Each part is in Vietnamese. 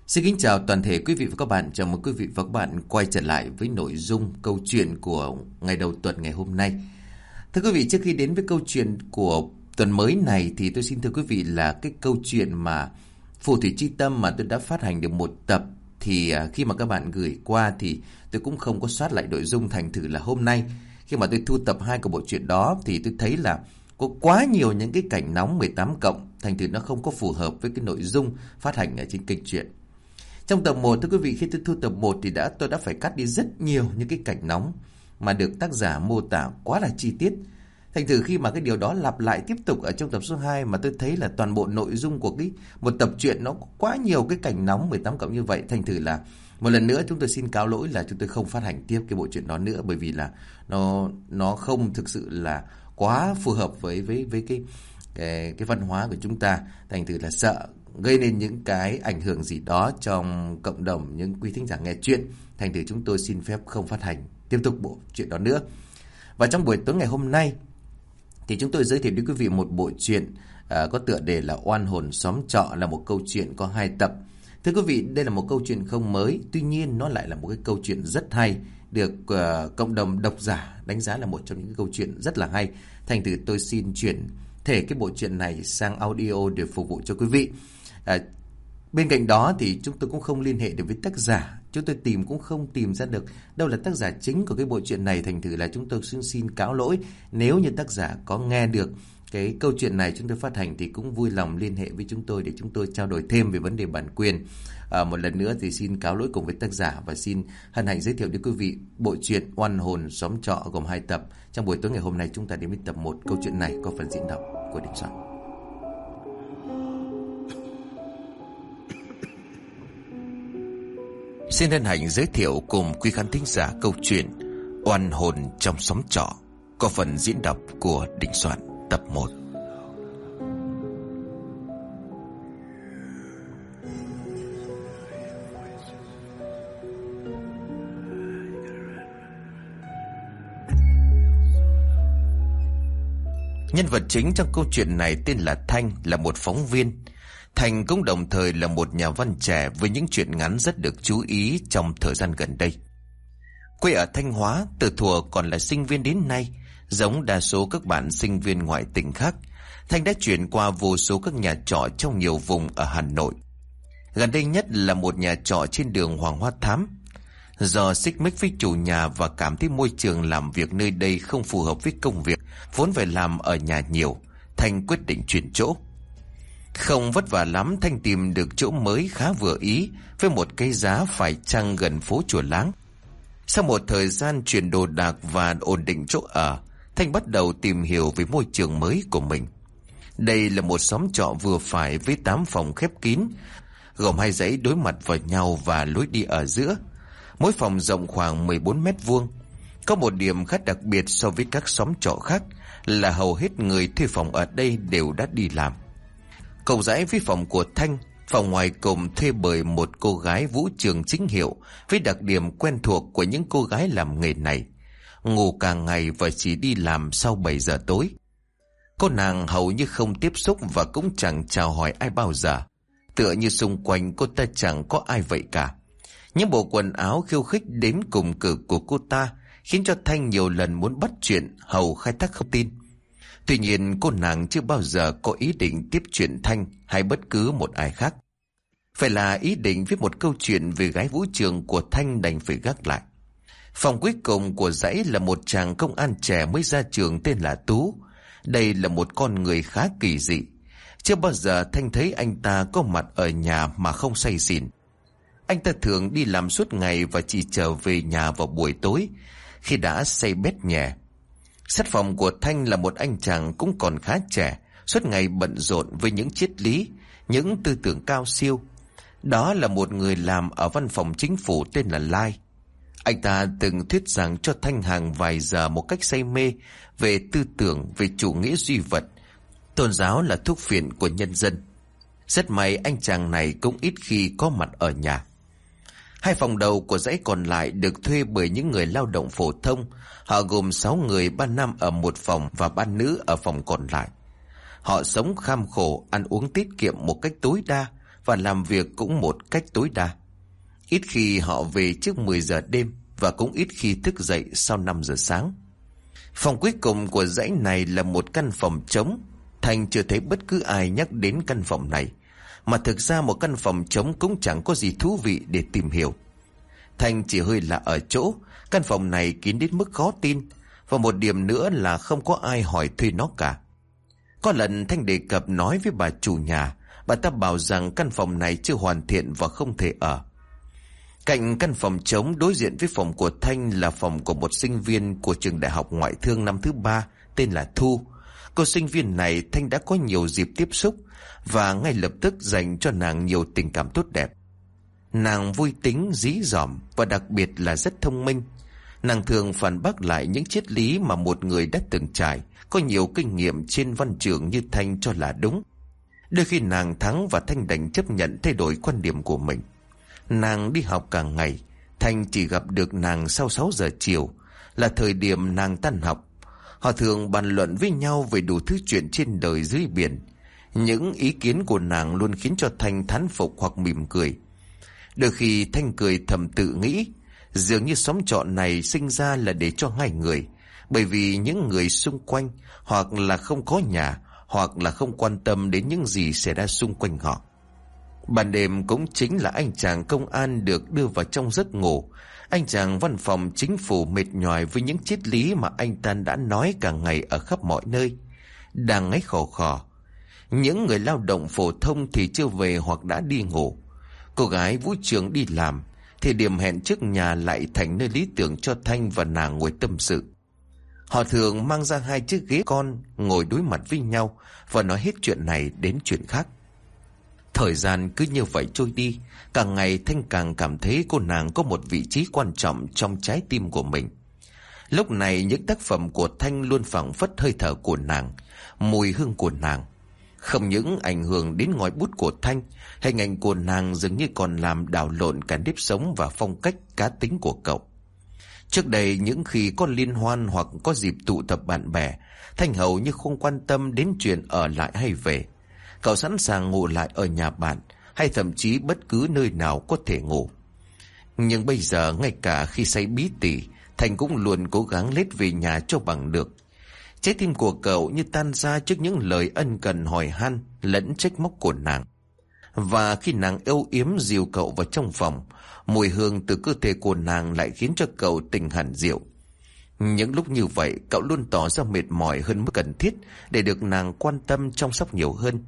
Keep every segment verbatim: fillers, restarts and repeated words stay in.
Xin kính chào toàn thể quý vị và các bạn. Chào mừng quý vị và các bạn quay trở lại với nội dung câu chuyện của ngày đầu tuần ngày hôm nay. Thưa quý vị, trước khi đến với câu chuyện của tuần mới này thì tôi xin thưa quý vị là cái câu chuyện mà Phù thủy chi tâm mà tôi đã phát hành được một tập. Thì khi mà các bạn gửi qua thì tôi cũng không có soát lại nội dung, thành thử là hôm nay khi mà tôi thu tập hai của bộ truyện đó thì tôi thấy là có quá nhiều những cái cảnh nóng mười tám cộng, thành thử nó không có phù hợp với cái nội dung phát hành ở trên kênh truyện. Trong tập một, thưa quý vị, khi tôi thu tập một thì đã tôi đã phải cắt đi rất nhiều những cái cảnh nóng mà được tác giả mô tả quá là chi tiết. Thành thử khi mà cái điều đó lặp lại tiếp tục ở trong tập số hai mà tôi thấy là toàn bộ nội dung của cái một tập truyện nó có quá nhiều cái cảnh nóng mười tám cộng như vậy. Thành thử là một lần nữa chúng tôi xin cáo lỗi là chúng tôi không phát hành tiếp cái bộ truyện đó nữa, bởi vì là nó nó không thực sự là quá phù hợp với với với cái cái, cái văn hóa của chúng ta. Thành thử là sợ gây nên những cái ảnh hưởng gì đó trong cộng đồng những quý thính giả nghe chuyện. Thành thử chúng tôi xin phép không phát hành tiếp tục bộ truyện đó nữa. Và trong buổi tối ngày hôm nay thì chúng tôi giới thiệu đến quý vị một bộ truyện uh, có tựa đề là Oan hồn xóm trọ, là một câu chuyện có hai tập. Thưa quý vị, đây là một câu chuyện không mới, tuy nhiên nó lại là một cái câu chuyện rất hay, được uh, cộng đồng độc giả đánh giá là một trong những câu chuyện rất là hay. Thành thử tôi xin chuyển thể cái bộ truyện này sang audio để phục vụ cho quý vị. À, bên cạnh đó thì chúng tôi cũng không liên hệ được với tác giả, chúng tôi tìm cũng không tìm ra được đâu là tác giả chính của cái bộ truyện này. Thành thử là chúng tôi xin xin cáo lỗi nếu như tác giả có nghe được cái câu chuyện này chúng tôi phát hành thì cũng vui lòng liên hệ với chúng tôi để chúng tôi trao đổi thêm về vấn đề bản quyền. À, một lần nữa thì xin cáo lỗi cùng với tác giả và xin hân hạnh giới thiệu đến quý vị bộ truyện Oan hồn xóm trọ gồm hai tập. Trong buổi tối ngày hôm nay chúng ta đến với tập một. Câu chuyện này có phần diễn đọc của Đình Soạn. Xin hân hạnh giới thiệu cùng quý khán thính giả câu chuyện Oan hồn trong xóm trọ có phần diễn đọc của Đình Soạn tập một. Nhân vật chính trong câu chuyện này tên là Thanh, là một phóng viên. Thành cũng đồng thời là một nhà văn trẻ với những chuyện ngắn rất được chú ý trong thời gian gần đây. Quê ở Thanh Hóa, từ thuở còn là sinh viên đến nay, giống đa số các bạn sinh viên ngoại tỉnh khác, Thanh đã chuyển qua vô số các nhà trọ trong nhiều vùng ở Hà Nội. Gần đây nhất là một nhà trọ trên đường Hoàng Hoa Thám. Do xích mích với chủ nhà và cảm thấy môi trường làm việc nơi đây không phù hợp với công việc vốn phải làm ở nhà nhiều, Thanh quyết định chuyển chỗ. Không vất vả lắm, Thanh tìm được chỗ mới khá vừa ý với một cái giá phải chăng gần phố Chùa Láng. Sau một thời gian chuyển đồ đạc và ổn định chỗ ở, Thanh bắt đầu tìm hiểu về môi trường mới của mình. Đây là một xóm trọ vừa phải với tám phòng khép kín, gồm hai dãy đối mặt vào nhau và lối đi ở giữa. Mỗi phòng rộng khoảng mười bốn mét vuông. Có một điểm khác đặc biệt so với các xóm trọ khác là hầu hết người thuê phòng ở đây đều đã đi làm. Cầu dãy với phòng của Thanh, phòng ngoài cùng thuê bởi một cô gái vũ trường chính hiệu với đặc điểm quen thuộc của những cô gái làm nghề này. Ngủ cả ngày và chỉ đi làm sau bảy giờ tối. Cô nàng hầu như không tiếp xúc và cũng chẳng chào hỏi ai bao giờ. Tựa như xung quanh cô ta chẳng có ai vậy cả. Những bộ quần áo khiêu khích đến cùng cử của cô ta khiến cho Thanh nhiều lần muốn bắt chuyện hầu khai thác thông tin. Tuy nhiên cô nàng chưa bao giờ có ý định tiếp chuyện Thanh hay bất cứ một ai khác. Phải là ý định viết một câu chuyện về gái vũ trường của Thanh đành phải gác lại. Phòng cuối cùng của dãy là một chàng công an trẻ mới ra trường tên là Tú. Đây là một con người khá kỳ dị. Chưa bao giờ Thanh thấy anh ta có mặt ở nhà mà không say xỉn. Anh ta thường đi làm suốt ngày và chỉ trở về nhà vào buổi tối khi đã say bét nhẹ. Sát phòng của Thanh là một anh chàng cũng còn khá trẻ, suốt ngày bận rộn với những triết lý, những tư tưởng cao siêu. Đó là một người làm ở văn phòng chính phủ tên là Lai. Anh ta từng thuyết giảng cho Thanh hàng vài giờ một cách say mê về tư tưởng, về chủ nghĩa duy vật, tôn giáo là thuốc phiện của nhân dân. Rất may anh chàng này cũng ít khi có mặt ở nhà. Hai phòng đầu của dãy còn lại được thuê bởi những người lao động phổ thông. Họ gồm sáu người, ba nam ở một phòng và ba nữ ở phòng còn lại. Họ sống kham khổ, ăn uống tiết kiệm một cách tối đa và làm việc cũng một cách tối đa. Ít khi họ về trước mười giờ đêm và cũng ít khi thức dậy sau năm giờ sáng. Phòng cuối cùng của dãy này là một căn phòng trống. Thành chưa thấy bất cứ ai nhắc đến căn phòng này, mà thực ra một căn phòng trống cũng chẳng có gì thú vị để tìm hiểu. Thành chỉ hơi lạ ở chỗ căn phòng này kín đến mức khó tin, và một điểm nữa là không có ai hỏi thuê nó cả. Có lần Thanh đề cập nói với bà chủ nhà, bà ta bảo rằng căn phòng này chưa hoàn thiện và không thể ở. Cạnh căn phòng trống đối diện với phòng của Thanh là phòng của một sinh viên của trường đại học ngoại thương năm thứ ba tên là Thu. Cô sinh viên này Thanh đã có nhiều dịp tiếp xúc và ngay lập tức dành cho nàng nhiều tình cảm tốt đẹp. Nàng vui tính, dí dỏm và đặc biệt là rất thông minh. Nàng thường phản bác lại những triết lý mà một người đã từng trải, có nhiều kinh nghiệm trên văn trường như Thanh cho là đúng. Đôi khi nàng thắng và Thanh đành chấp nhận thay đổi quan điểm của mình. Nàng đi học cả ngày, Thanh chỉ gặp được nàng sau sáu giờ chiều, là thời điểm nàng tan học. Họ thường bàn luận với nhau về đủ thứ chuyện trên đời dưới biển. Những ý kiến của nàng luôn khiến cho Thanh thán phục hoặc mỉm cười. Đôi khi Thanh cười thầm tự nghĩ, dường như xóm trọ này sinh ra là để cho hai người, bởi vì những người xung quanh hoặc là không có nhà, hoặc là không quan tâm đến những gì xảy ra xung quanh họ. Ban đêm cũng chính là anh chàng công an được đưa vào trong giấc ngủ. Anh chàng văn phòng chính phủ mệt nhoài với những triết lý mà anh ta đã nói cả ngày ở khắp mọi nơi, đang ngáy khò khò. Những người lao động phổ thông thì chưa về hoặc đã đi ngủ. Cô gái vũ trường đi làm, thì điểm hẹn trước nhà lại thành nơi lý tưởng cho Thanh và nàng ngồi tâm sự. Họ thường mang ra hai chiếc ghế con, ngồi đối mặt với nhau và nói hết chuyện này đến chuyện khác. Thời gian cứ như vậy trôi đi, càng ngày Thanh càng cảm thấy cô nàng có một vị trí quan trọng trong trái tim của mình. Lúc này những tác phẩm của Thanh luôn phảng phất hơi thở của nàng, mùi hương của nàng. Không những ảnh hưởng đến ngòi bút của Thanh, hình ảnh của nàng dường như còn làm đảo lộn cả nếp sống và phong cách cá tính của cậu. Trước đây những khi có liên hoan hoặc có dịp tụ tập bạn bè, Thanh hầu như không quan tâm đến chuyện ở lại hay về. Cậu sẵn sàng ngủ lại ở nhà bạn, hay thậm chí bất cứ nơi nào có thể ngủ. Nhưng bây giờ ngay cả khi say bí tỉ, Thanh cũng luôn cố gắng lết về nhà cho bằng được. Trái tim của cậu như tan ra trước những lời ân cần hỏi han lẫn trách móc của nàng. Và khi nàng âu yếm dìu cậu vào trong phòng, mùi hương từ cơ thể của nàng lại khiến cho cậu tỉnh hẳn rượu. Những lúc như vậy, cậu luôn tỏ ra mệt mỏi hơn mức cần thiết để được nàng quan tâm chăm sóc nhiều hơn.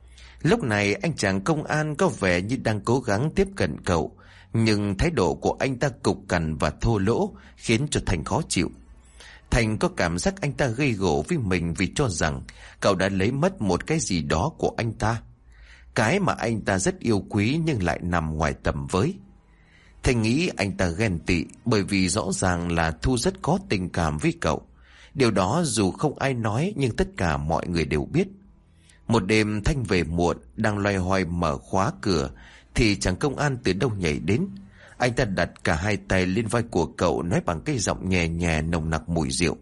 Lúc này anh chàng công an có vẻ như đang cố gắng tiếp cận cậu, nhưng thái độ của anh ta cục cằn và thô lỗ khiến cho Thành khó chịu. Thành có cảm giác anh ta gây gổ với mình vì cho rằng cậu đã lấy mất một cái gì đó của anh ta, cái mà anh ta rất yêu quý nhưng lại nằm ngoài tầm với. Thành nghĩ anh ta ghen tị, bởi vì rõ ràng là Thu rất có tình cảm với cậu. Điều đó dù không ai nói nhưng tất cả mọi người đều biết. Một đêm Thanh về muộn, đang loay hoay mở khóa cửa thì chàng công an từ đâu nhảy đến. Anh ta đặt cả hai tay lên vai của cậu, nói bằng cái giọng nhẹ nhẹ nồng nặc mùi rượu: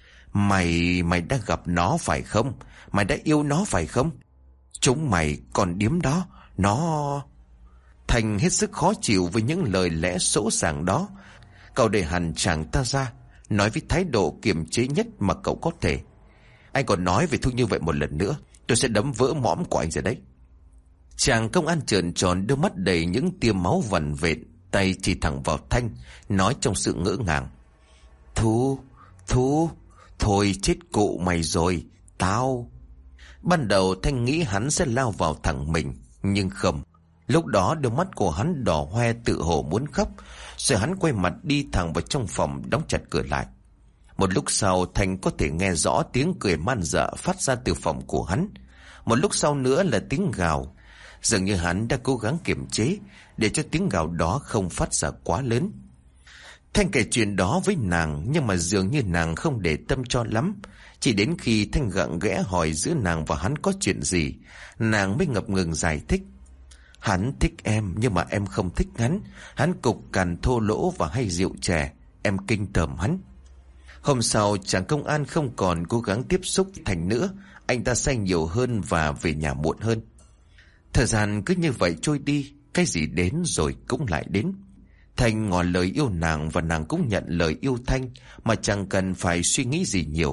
Mày, mày đã gặp nó phải không? Mày đã yêu nó phải không? Chúng mày còn điếm đó, nó... Thành hết sức khó chịu với những lời lẽ sỗ sàng đó. Cậu để hẳn chàng ta ra, nói với thái độ kiềm chế nhất mà cậu có thể: Anh còn nói về Thu như vậy một lần nữa, tôi sẽ đấm vỡ mõm của anh rồi đấy. Chàng công an trợn tròn đôi mắt đầy những tia máu vằn vện, tay chỉ thẳng vào Thanh, nói trong sự ngỡ ngàng: Thu, Thu, thôi chết cụ mày rồi, tao... Ban đầu Thanh nghĩ hắn sẽ lao vào thẳng mình, nhưng không. Lúc đó đôi mắt của hắn đỏ hoe tự hồ muốn khóc, rồi hắn quay mặt đi thẳng vào trong phòng, đóng chặt cửa lại. Một lúc sau Thanh có thể nghe rõ tiếng cười man dợ phát ra từ phòng của hắn. Một lúc sau nữa là tiếng gào. Dường như hắn đã cố gắng kiềm chế để cho tiếng gào đó không phát ra quá lớn. Thanh kể chuyện đó với nàng, nhưng mà dường như nàng không để tâm cho lắm. Chỉ đến khi Thanh gặng ghẽ hỏi giữa nàng và hắn có chuyện gì, nàng mới ngập ngừng giải thích: Hắn thích em nhưng mà em không thích hắn. Hắn cục cằn thô lỗ và hay rượu chè, em kinh tởm hắn. Hôm sau chàng công an không còn cố gắng tiếp xúc với Thành nữa. Anh ta say nhiều hơn và về nhà muộn hơn. Thời gian cứ như vậy trôi đi, cái gì đến rồi cũng lại đến. Thành ngỏ lời yêu nàng và nàng cũng nhận lời yêu Thanh mà chẳng cần phải suy nghĩ gì nhiều.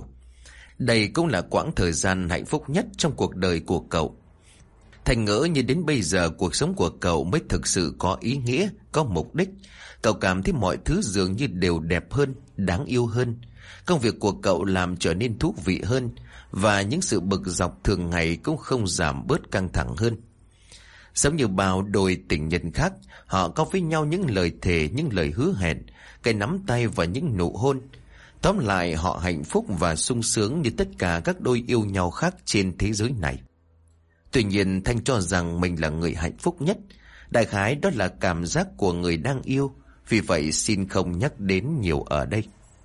Đây cũng là quãng thời gian hạnh phúc nhất trong cuộc đời của cậu. Thành ngỡ như đến bây giờ cuộc sống của cậu mới thực sự có ý nghĩa, có mục đích. Cậu cảm thấy mọi thứ dường như đều đẹp hơn, đáng yêu hơn. Công việc của cậu làm trở nên thú vị hơn, và những sự bực dọc thường ngày cũng không giảm bớt căng thẳng hơn. Giống như bao đôi tình nhân khác, họ có với nhau những lời thề, những lời hứa hẹn, cái nắm tay và những nụ hôn. Tóm lại họ hạnh phúc và sung sướng như tất cả các đôi yêu nhau khác trên thế giới này. Tuy nhiên Thanh cho rằng mình là người hạnh phúc nhất. Đại khái đó là cảm giác của người đang yêu, vì vậy xin không nhắc đến nhiều ở đây.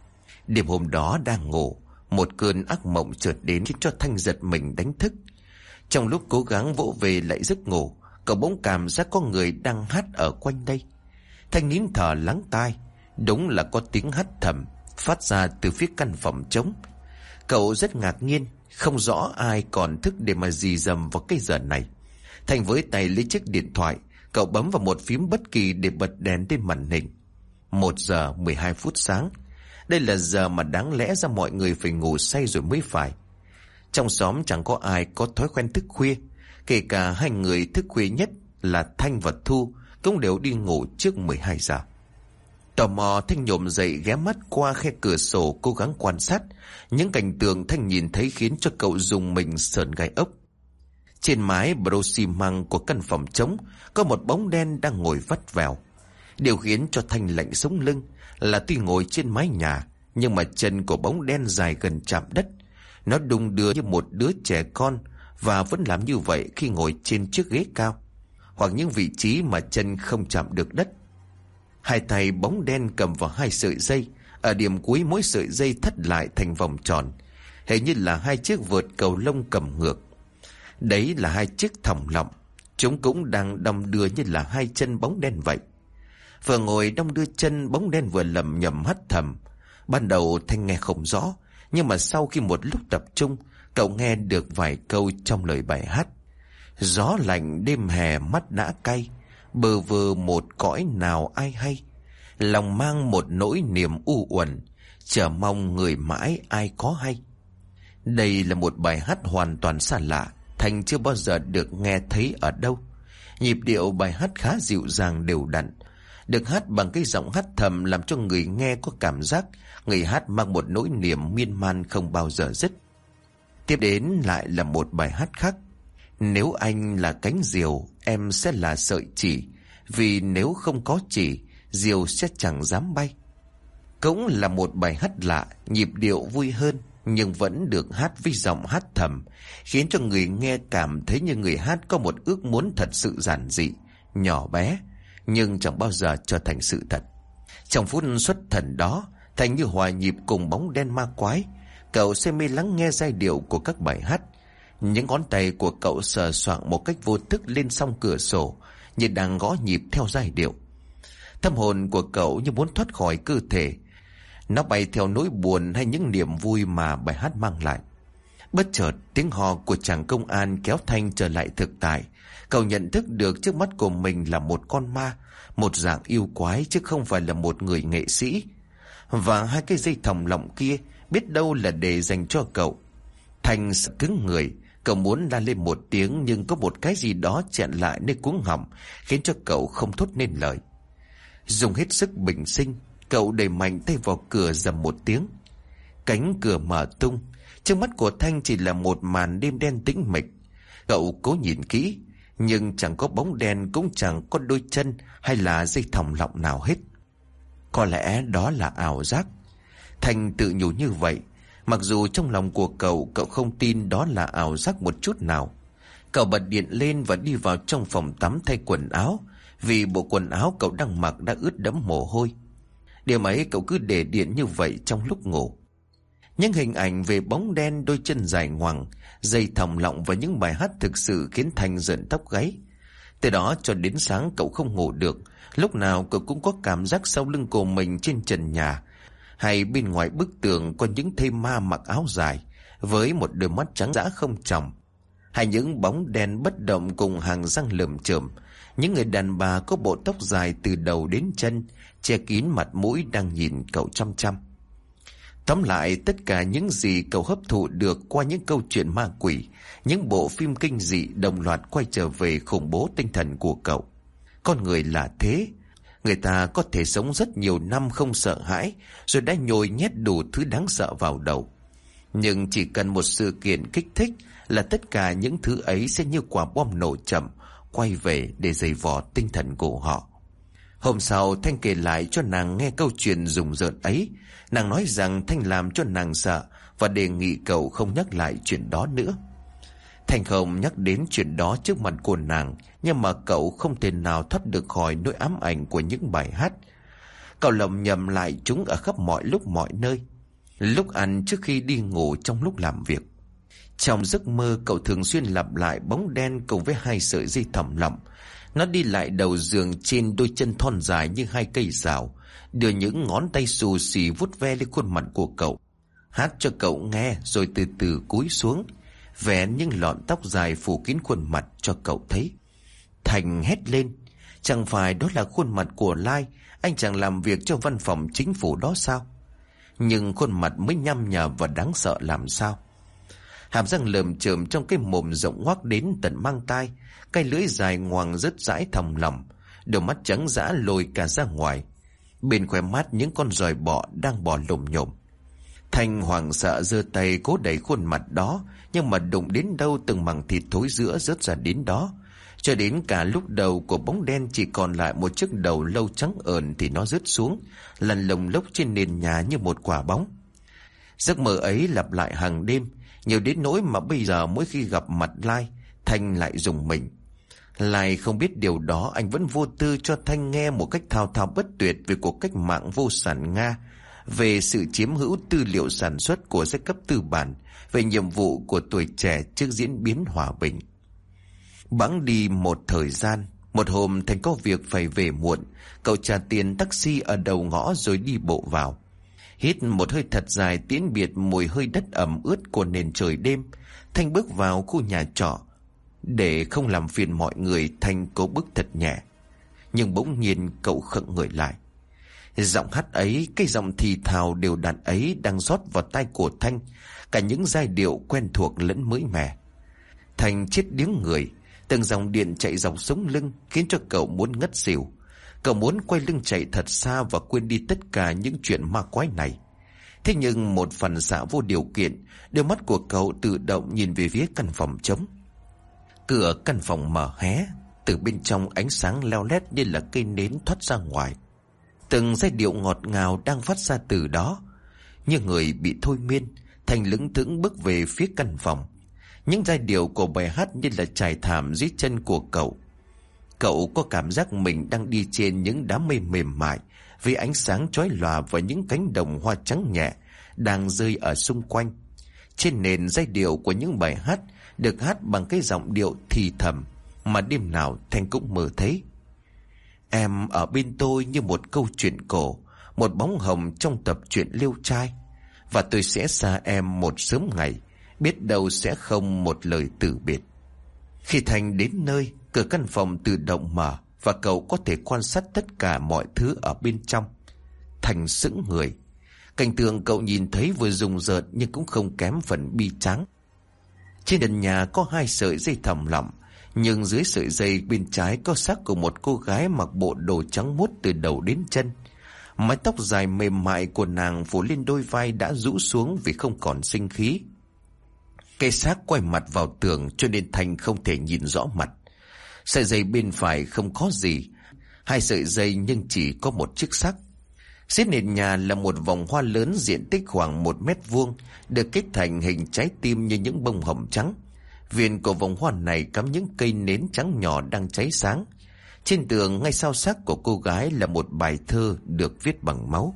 Đêm hôm đó đang ngủ, một cơn ác mộng chợt đến khiến cho Thanh giật mình đánh thức. Trong lúc cố gắng vỗ về lại giấc ngủ, cậu bỗng cảm giác có người đang hát ở quanh đây. Thanh nín thở lắng tai, đúng là có tiếng hát thầm phát ra từ phía căn phòng trống. Cậu rất ngạc nhiên, không rõ ai còn thức để mà rì rầm vào cái giờ này. Thanh với tay lấy chiếc điện thoại, cậu bấm vào một phím bất kỳ để bật đèn trên màn hình. Một giờ mười hai phút sáng. Đây là giờ mà đáng lẽ ra mọi người phải ngủ say rồi mới phải. Trong xóm chẳng có ai có thói quen thức khuya. Kể cả hai người thức khuya nhất là Thanh và Thu cũng đều đi ngủ trước mười hai giờ. Tò mò Thanh nhổm dậy ghé mắt qua khe cửa sổ cố gắng quan sát. Những cảnh tượng Thanh nhìn thấy khiến cho cậu rùng mình sởn gai ốc. Trên mái bro xi măng của căn phòng trống có một bóng đen đang ngồi vắt vẻo. Điều khiến cho Thanh lạnh sống lưng là tuy ngồi trên mái nhà, nhưng mà chân của bóng đen dài gần chạm đất. Nó đung đưa như một đứa trẻ con, và vẫn làm như vậy khi ngồi trên chiếc ghế cao, hoặc những vị trí mà chân không chạm được đất. Hai tay bóng đen cầm vào hai sợi dây, ở điểm cuối mỗi sợi dây thắt lại thành vòng tròn, hình như là hai chiếc vợt cầu lông cầm ngược. Đấy là hai chiếc thòng lọng, chúng cũng đang đong đưa như là hai chân bóng đen vậy. Vừa ngồi đong đưa chân, bóng đen vừa lẩm nhẩm hắt thầm. Ban đầu Thanh nghe không rõ, nhưng mà sau khi một lúc tập trung, cậu nghe được vài câu trong lời bài hát. Gió lạnh đêm hè mắt đã cay, bơ vơ một cõi nào ai hay. Lòng mang một nỗi niềm u uẩn, chờ mong người mãi ai có hay. Đây là một bài hát hoàn toàn xa lạ, Thanh chưa bao giờ được nghe thấy ở đâu. Nhịp điệu bài hát khá dịu dàng đều đặn, được hát bằng cái giọng hát thầm làm cho người nghe có cảm giác người hát mang một nỗi niềm miên man không bao giờ dứt. Tiếp đến lại là một bài hát khác. Nếu anh là cánh diều, em sẽ là sợi chỉ, vì nếu không có chỉ, diều sẽ chẳng dám bay. Cũng là một bài hát lạ, nhịp điệu vui hơn, nhưng vẫn được hát với giọng hát thầm, khiến cho người nghe cảm thấy như người hát có một ước muốn thật sự giản dị, nhỏ bé, nhưng chẳng bao giờ trở thành sự thật. Trong phút xuất thần đó, Thành như hòa nhịp cùng bóng đen ma quái. Cậu say mê lắng nghe giai điệu của các bài hát. Những ngón tay của cậu sờ soạng một cách vô thức lên song cửa sổ, như đang gõ nhịp theo giai điệu. Tâm hồn của cậu như muốn thoát khỏi cơ thể, nó bay theo nỗi buồn hay những niềm vui mà bài hát mang lại. Bất chợt tiếng hò của chàng công an kéo Thanh trở lại thực tại. Cậu nhận thức được trước mắt của mình là một con ma, một dạng yêu quái chứ không phải là một người nghệ sĩ. Và hai cái dây thòng lọng kia biết đâu là để dành cho cậu. Thanh cứng người, cậu muốn la lên một tiếng, nhưng có một cái gì đó chẹn lại nơi cuống họng, khiến cho cậu không thốt nên lời. Dùng hết sức bình sinh, cậu đẩy mạnh tay vào cửa, rầm một tiếng. Cánh cửa mở tung, trước mắt của Thanh chỉ là một màn đêm đen tĩnh mịch. Cậu cố nhìn kỹ, nhưng chẳng có bóng đen, cũng chẳng có đôi chân hay là dây thòng lọng nào hết. Có lẽ đó là ảo giác. Thanh tự nhủ như vậy, mặc dù trong lòng của cậu, cậu không tin đó là ảo giác một chút nào. Cậu bật điện lên và đi vào trong phòng tắm thay quần áo, vì bộ quần áo cậu đang mặc đã ướt đẫm mồ hôi. Điều ấy cậu cứ để điện như vậy trong lúc ngủ. Những hình ảnh về bóng đen, đôi chân dài ngoằng, dây thòng lọng và những bài hát thực sự khiến Thanh rợn tóc gáy. Từ đó cho đến sáng cậu không ngủ được. Lúc nào cậu cũng có cảm giác sau lưng của mình trên trần nhà, hay bên ngoài bức tường có những thây ma mặc áo dài với một đôi mắt trắng dã không tròng. Hai những bóng đen bất động cùng hàng răng lởm chởm. Những người đàn bà có bộ tóc dài từ đầu đến chân, che kín mặt mũi đang nhìn cậu chăm chăm. Tóm lại, tất cả những gì cậu hấp thụ được qua những câu chuyện ma quỷ, những bộ phim kinh dị đồng loạt quay trở về khủng bố tinh thần của cậu. Con người là thế, người ta có thể sống rất nhiều năm không sợ hãi, rồi đã nhồi nhét đủ thứ đáng sợ vào đầu. Nhưng chỉ cần một sự kiện kích thích là tất cả những thứ ấy sẽ như quả bom nổ chậm, quay về để giày vò tinh thần của họ. Hôm sau, Thanh kể lại cho nàng nghe câu chuyện rùng rợn ấy. Nàng nói rằng Thanh làm cho nàng sợ và đề nghị cậu không nhắc lại chuyện đó nữa. Thanh không nhắc đến chuyện đó trước mặt của nàng, nhưng mà cậu không thể nào thoát được khỏi nỗi ám ảnh của những bài hát. Cậu lầm nhầm lại chúng ở khắp mọi lúc mọi nơi. Lúc ăn, trước khi đi ngủ, trong lúc làm việc. Trong giấc mơ, cậu thường xuyên lặp lại bóng đen cùng với hai sợi dây thòng lọng. Nó đi lại đầu giường trên đôi chân thon dài như hai cây rào, đưa những ngón tay xù xì vuốt ve lên khuôn mặt của cậu, hát cho cậu nghe rồi từ từ cúi xuống, vẽ những lọn tóc dài phủ kín khuôn mặt cho cậu thấy. Thành hét lên, chẳng phải đó là khuôn mặt của Lai, anh chàng làm việc cho văn phòng chính phủ đó sao? Nhưng khuôn mặt mới nhăm nhở và đáng sợ làm sao. Hàm răng lởm chởm trong cái mồm rộng ngoác đến tận mang tai, cái lưỡi dài ngoằng rớt rãi thòng lọng, đôi mắt trắng dã lồi cả ra ngoài. Bên khóe mắt những con giòi bọ đang bò lồm nhồm. Thanh hoảng sợ giơ tay cố đẩy khuôn mặt đó, nhưng mà đụng đến đâu từng mảng thịt thối rữa rớt ra đến đó. Cho đến cả lúc đầu của bóng đen chỉ còn lại một chiếc đầu lâu trắng ởn thì nó rớt xuống, lăn lồng lốc trên nền nhà như một quả bóng. Giấc mơ ấy lặp lại hàng đêm, nhiều đến nỗi mà bây giờ mỗi khi gặp mặt Lai, Thanh lại rùng mình. Lai không biết điều đó, anh vẫn vô tư cho Thanh nghe một cách thao thao bất tuyệt về cuộc cách mạng vô sản Nga, về sự chiếm hữu tư liệu sản xuất của giai cấp tư bản, về nhiệm vụ của tuổi trẻ trước diễn biến hòa bình. Bẵng đi một thời gian, một hôm Thanh có việc phải về muộn, cậu trả tiền taxi ở đầu ngõ rồi đi bộ vào. Hít một hơi thật dài tiễn biệt mùi hơi đất ẩm ướt của nền trời đêm, Thanh bước vào khu nhà trọ. Để không làm phiền mọi người, Thanh cố bước thật nhẹ. Nhưng bỗng nhiên cậu khựng người lại. Giọng hát ấy, cái giọng thì thào đều đặn ấy đang rót vào tai của Thanh cả những giai điệu quen thuộc lẫn mới mẻ. Thanh chết điếng người, từng dòng điện chạy dọc sống lưng khiến cho cậu muốn ngất xỉu. Cậu muốn quay lưng chạy thật xa và quên đi tất cả những chuyện ma quái này. Thế nhưng một phản xạ vô điều kiện, đôi mắt của cậu tự động nhìn về phía căn phòng trống. Cửa căn phòng mở hé, từ bên trong ánh sáng leo lét như là cây nến thoát ra ngoài. Từng giai điệu ngọt ngào đang phát ra từ đó. Như người bị thôi miên, Thành lững thững bước về phía căn phòng. Những giai điệu của bài hát như là trải thảm dưới chân của cậu. Cậu có cảm giác mình đang đi trên những đám mây mềm mại, với ánh sáng chói lòa và những cánh đồng hoa trắng nhẹ đang rơi ở xung quanh. Trên nền giai điệu của những bài hát được hát bằng cái giọng điệu thì thầm mà đêm nào Thanh cũng mơ thấy. Em ở bên tôi như một câu chuyện cổ, một bóng hồng trong tập truyện Liêu Trai, và tôi sẽ xa em một sớm ngày, biết đâu sẽ không một lời từ biệt. Khi Thanh đến nơi, cửa căn phòng tự động mở và cậu có thể quan sát tất cả mọi thứ ở bên trong. Thành sững người. Cảnh tượng cậu nhìn thấy vừa rùng rợn nhưng cũng không kém phần bi tráng. Trên nền nhà có hai sợi dây thòng lọng, nhưng dưới sợi dây bên trái có xác của một cô gái mặc bộ đồ trắng muốt từ đầu đến chân. Mái tóc dài mềm mại của nàng phủ lên đôi vai đã rũ xuống vì không còn sinh khí. Cây xác quay mặt vào tường cho nên Thành không thể nhìn rõ mặt. Sợi dây bên phải không có gì, hai sợi dây nhưng chỉ có một chiếc xác. Dưới nền nhà là một vòng hoa lớn diện tích khoảng một mét vuông, được kết thành hình trái tim như những bông hồng trắng. Viền của vòng hoa này cắm những cây nến trắng nhỏ đang cháy sáng. Trên tường ngay sau xác của cô gái là một bài thơ được viết bằng máu.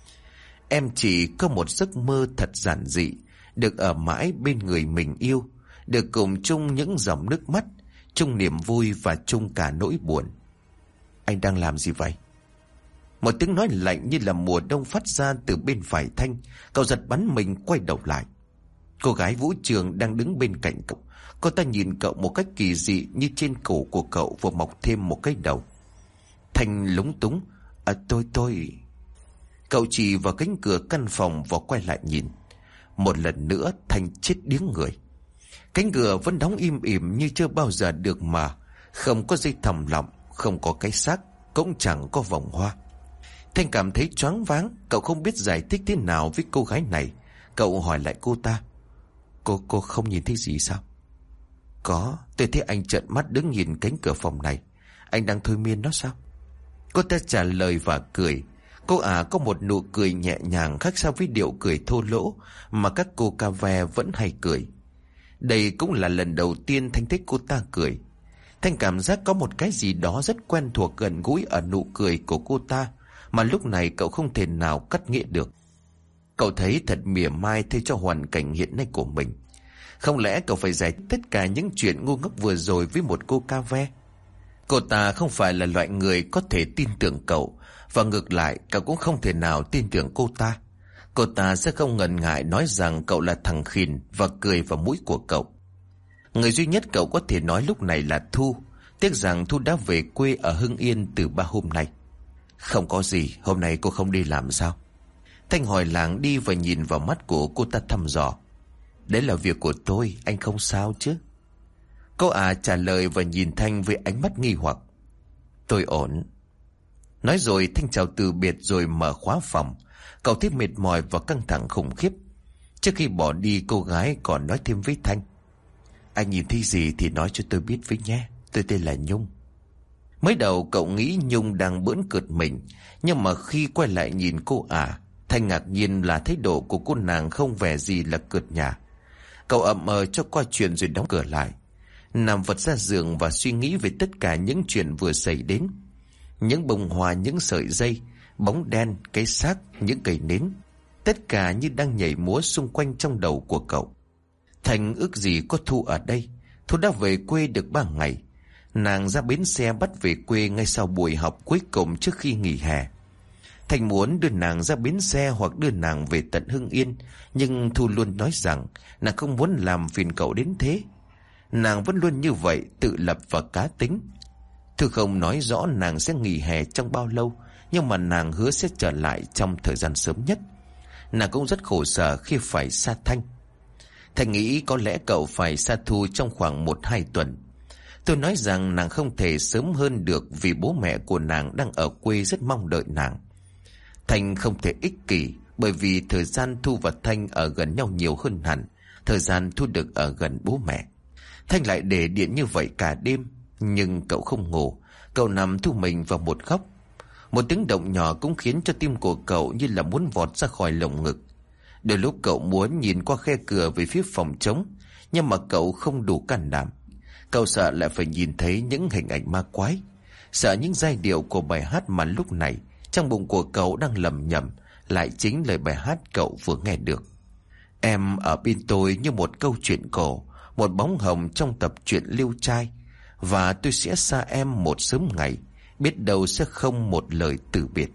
Em chỉ có một giấc mơ thật giản dị, được ở mãi bên người mình yêu, được cùng chung những dòng nước mắt, chung niềm vui và chung cả nỗi buồn. Anh đang làm gì vậy? Một tiếng nói lạnh như là mùa đông phát ra từ bên phải Thanh. Cậu giật bắn mình quay đầu lại. Cô gái Vũ Trường đang đứng bên cạnh cậu. Cô ta nhìn cậu một cách kỳ dị, như trên cổ của cậu vừa mọc thêm một cái đầu. Thanh lúng túng. À tôi tôi Cậu chỉ vào cánh cửa căn phòng và quay lại nhìn. Một lần nữa Thanh chết điếng người. Cánh cửa vẫn đóng im ỉm như chưa bao giờ được mở. Không có dây thòng lọng, không có cái xác, cũng chẳng có vòng hoa. Thanh cảm thấy choáng váng. Cậu không biết giải thích thế nào với cô gái này. Cậu hỏi lại cô ta. Cô cô không nhìn thấy gì sao? Có, tôi thấy anh trợn mắt đứng nhìn cánh cửa phòng này. Anh đang thôi miên nó sao? Cô ta trả lời và cười. Cô ả có một nụ cười nhẹ nhàng, khác xa với điệu cười thô lỗ mà các cô cà ve vẫn hay cười. Đây cũng là lần đầu tiên Thanh thấy cô ta cười. Thanh cảm giác có một cái gì đó rất quen thuộc, gần gũi ở nụ cười của cô ta, mà lúc này cậu không thể nào cắt nghĩa được. Cậu thấy thật mỉa mai thay cho hoàn cảnh hiện nay của mình. Không lẽ cậu phải giải thích tất cả những chuyện ngu ngốc vừa rồi với một cô ca ve? Cô ta không phải là loại người có thể tin tưởng cậu, và ngược lại cậu cũng không thể nào tin tưởng cô ta. Cô ta sẽ không ngần ngại nói rằng cậu là thằng khìn và cười vào mũi của cậu. Người duy nhất cậu có thể nói lúc này là Thu. Tiếc rằng Thu đã về quê ở Hưng Yên từ ba hôm nay. Không có gì, hôm nay cô không đi làm sao? Thanh hỏi làng đi và nhìn vào mắt của cô ta thăm dò. Đấy là việc của tôi, anh không sao chứ? Cô ả trả lời và nhìn Thanh với ánh mắt nghi hoặc. Tôi ổn. Nói rồi Thanh chào từ biệt rồi mở khóa phòng. Cậu thấy mệt mỏi và căng thẳng khủng khiếp. Trước khi bỏ đi, cô gái còn nói thêm với Thanh. Anh nhìn thấy gì thì nói cho tôi biết với nhé. Tôi tên là Nhung. Mới đầu cậu nghĩ Nhung đang bỡn cợt mình, nhưng mà khi quay lại nhìn cô ả, Thanh ngạc nhiên là thái độ của cô nàng không vẻ gì là cợt nhả. Cậu ậm ờ cho qua chuyện rồi đóng cửa lại, nằm vật ra giường và suy nghĩ về tất cả những chuyện vừa xảy đến. Những bông hoa, những sợi dây, bóng đen, cái xác, những cây nến, tất cả như đang nhảy múa xung quanh trong đầu của cậu. Thành ước gì có Thu ở đây. Thu đã về quê được ba ngày. Nàng ra bến xe bắt về quê ngay sau buổi học cuối cùng trước khi nghỉ hè. Thành muốn đưa nàng ra bến xe hoặc đưa nàng về tận Hưng Yên, nhưng Thu luôn nói rằng nàng không muốn làm phiền cậu đến thế. Nàng vẫn luôn như vậy, tự lập và cá tính. Thu không nói rõ nàng sẽ nghỉ hè trong bao lâu, nhưng mà nàng hứa sẽ trở lại trong thời gian sớm nhất. Nàng cũng rất khổ sở khi phải xa Thanh. Thành nghĩ có lẽ cậu phải xa Thu trong khoảng một hai tuần. Tôi nói rằng nàng không thể sớm hơn được vì bố mẹ của nàng đang ở quê rất mong đợi nàng. Thanh không thể ích kỷ, bởi vì thời gian Thu và Thanh ở gần nhau nhiều hơn hẳn thời gian Thu được ở gần bố mẹ. Thanh lại để điện như vậy cả đêm, nhưng cậu không ngủ. Cậu nằm thu mình vào một góc. Một tiếng động nhỏ cũng khiến cho tim của cậu như là muốn vọt ra khỏi lồng ngực. Đôi lúc cậu muốn nhìn qua khe cửa về phía phòng trống, nhưng mà cậu không đủ can đảm. Cậu sợ lại phải nhìn thấy những hình ảnh ma quái, sợ những giai điệu của bài hát mà lúc này trong bụng của cậu đang lầm nhầm lại chính lời bài hát cậu vừa nghe được. Em ở bên tôi như một câu chuyện cổ, một bóng hồng trong tập truyện Liêu Trai, và tôi sẽ xa em một sớm ngày, biết đâu sẽ không một lời từ biệt.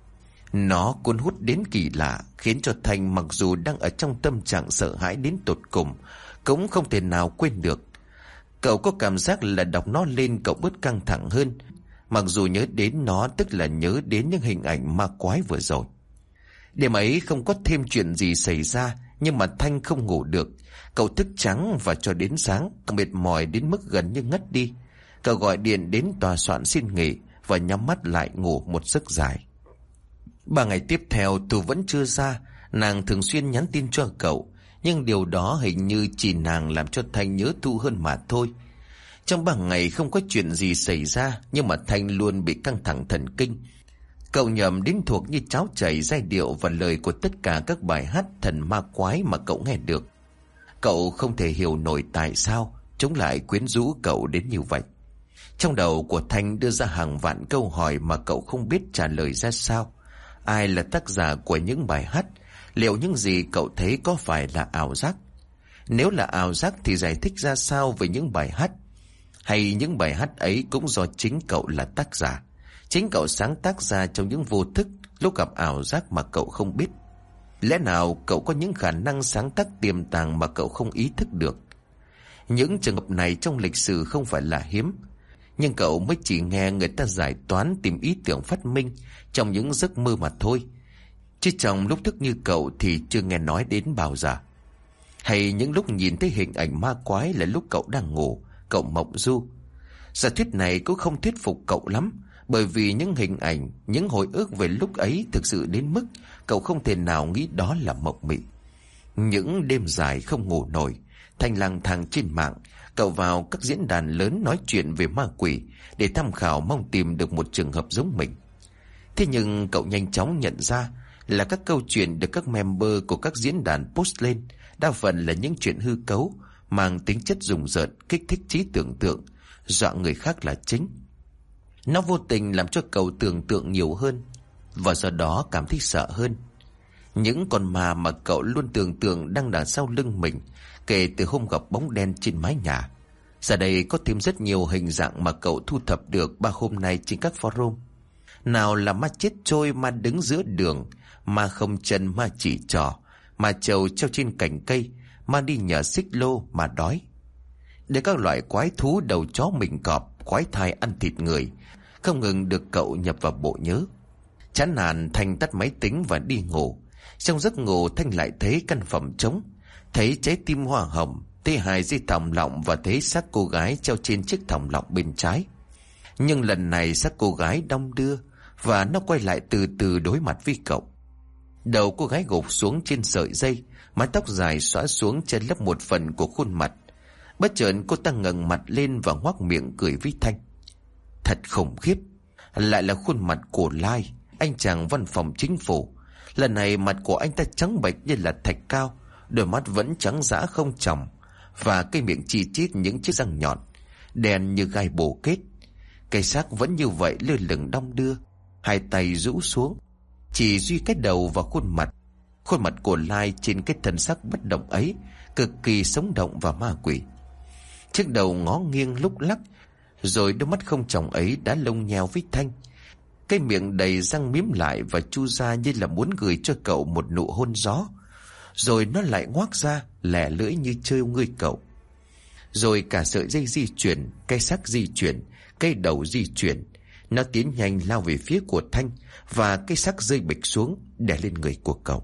Nó cuốn hút đến kỳ lạ, khiến cho Thanh mặc dù đang ở trong tâm trạng sợ hãi đến tột cùng, cũng không thể nào quên được. Cậu có cảm giác là đọc nó lên cậu bớt căng thẳng hơn, mặc dù nhớ đến nó tức là nhớ đến những hình ảnh ma quái vừa rồi. Đêm ấy không có thêm chuyện gì xảy ra, nhưng mà Thanh không ngủ được. Cậu thức trắng và cho đến sáng, cậu mệt mỏi đến mức gần như ngất đi. Cậu gọi điện đến tòa soạn xin nghỉ và nhắm mắt lại ngủ một giấc dài. Ba ngày tiếp theo Thu vẫn chưa ra. Nàng thường xuyên nhắn tin cho cậu, nhưng điều đó hình như chỉ nàng làm cho Thanh nhớ Thu hơn mà thôi. Trong ba ngày không có chuyện gì xảy ra, nhưng mà Thanh luôn bị căng thẳng thần kinh. Cậu nhầm đến thuộc như cháo chảy giai điệu và lời của tất cả các bài hát thần ma quái mà cậu nghe được. Cậu không thể hiểu nổi tại sao chúng lại quyến rũ cậu đến như vậy. Trong đầu của Thanh đưa ra hàng vạn câu hỏi mà cậu không biết trả lời ra sao. Ai là tác giả của những bài hát? Liệu những gì cậu thấy có phải là ảo giác? Nếu là ảo giác thì giải thích ra sao về những bài hát? Hay những bài hát ấy cũng do chính cậu là tác giả, chính cậu sáng tác ra trong những vô thức lúc gặp ảo giác mà cậu không biết? Lẽ nào cậu có những khả năng sáng tác tiềm tàng mà cậu không ý thức được? Những trường hợp này trong lịch sử không phải là hiếm, nhưng cậu mới chỉ nghe người ta giải toán tìm ý tưởng phát minh trong những giấc mơ mà thôi. Chứ trong lúc thức như cậu thì chưa nghe nói đến bao giờ. Hay những lúc nhìn thấy hình ảnh ma quái là lúc cậu đang ngủ, cậu mộng du. Giả thuyết này cũng không thuyết phục cậu lắm, bởi vì những hình ảnh, những hồi ức về lúc ấy thực sự đến mức cậu không thể nào nghĩ đó là mộng mị. Những đêm dài không ngủ nổi, Thành lang thang trên mạng, cậu vào các diễn đàn lớn nói chuyện về ma quỷ để tham khảo mong tìm được một trường hợp giống mình. Thế nhưng cậu nhanh chóng nhận ra là các câu chuyện được các member của các diễn đàn post lên đa phần là những chuyện hư cấu, mang tính chất rùng rợn, kích thích trí tưởng tượng, dọa người khác là chính. Nó vô tình làm cho cậu tưởng tượng nhiều hơn, và do đó cảm thấy sợ hơn. Những con ma mà cậu luôn tưởng tượng đang đằng sau lưng mình kể từ hôm gặp bóng đen trên mái nhà, giờ đây có thêm rất nhiều hình dạng mà cậu thu thập được ba hôm nay trên các forum. Nào là ma chết trôi, ma đứng giữa đường, ma không chân, ma chỉ trỏ, ma trầu treo trên cành cây, ma đi nhờ xích lô, ma đói. Để các loại quái thú đầu chó mình cọp, quái thai ăn thịt người không ngừng được cậu nhập vào bộ nhớ. Chán nản, Thanh tắt máy tính và đi ngủ. Trong giấc ngủ, Thanh lại thấy căn phòng trống, thấy trái tim hoa hồng, thấy hai dây thòng lọng và thấy xác cô gái treo trên chiếc thòng lọng bên trái. Nhưng lần này xác cô gái đong đưa và nó quay lại từ từ đối mặt với cậu. Đầu cô gái gục xuống trên sợi dây, mái tóc dài xõa xuống che lấp một phần của khuôn mặt. Bất chợt cô ta ngẩng mặt lên và ngoác miệng cười với Thanh. Thật khủng khiếp, lại là khuôn mặt của Lai, anh chàng văn phòng chính phủ. Lần này mặt của anh ta trắng bệch như là thạch cao, đôi mắt vẫn trắng dã không tròng, và cái miệng chi chít những chiếc răng nhọn, đen như gai bổ kết. Cái xác vẫn như vậy lơ lửng đong đưa, hai tay rũ xuống, chỉ duy cái đầu và khuôn mặt. Khuôn mặt của Lai trên cái thân xác bất động ấy cực kỳ sống động và ma quỷ. Chiếc đầu ngó nghiêng lúc lắc, rồi đôi mắt không tròng ấy đã lông nheo với Thanh. Cái miệng đầy răng mím lại và chu ra như là muốn gửi cho cậu một nụ hôn gió. Rồi nó lại ngoác ra, lẻ lưỡi như trêu ngươi cậu. Rồi cả sợi dây di chuyển, cây xác di chuyển, cây đầu di chuyển. Nó tiến nhanh lao về phía của Thanh, và cây xác rơi bịch xuống, đè lên người của cậu.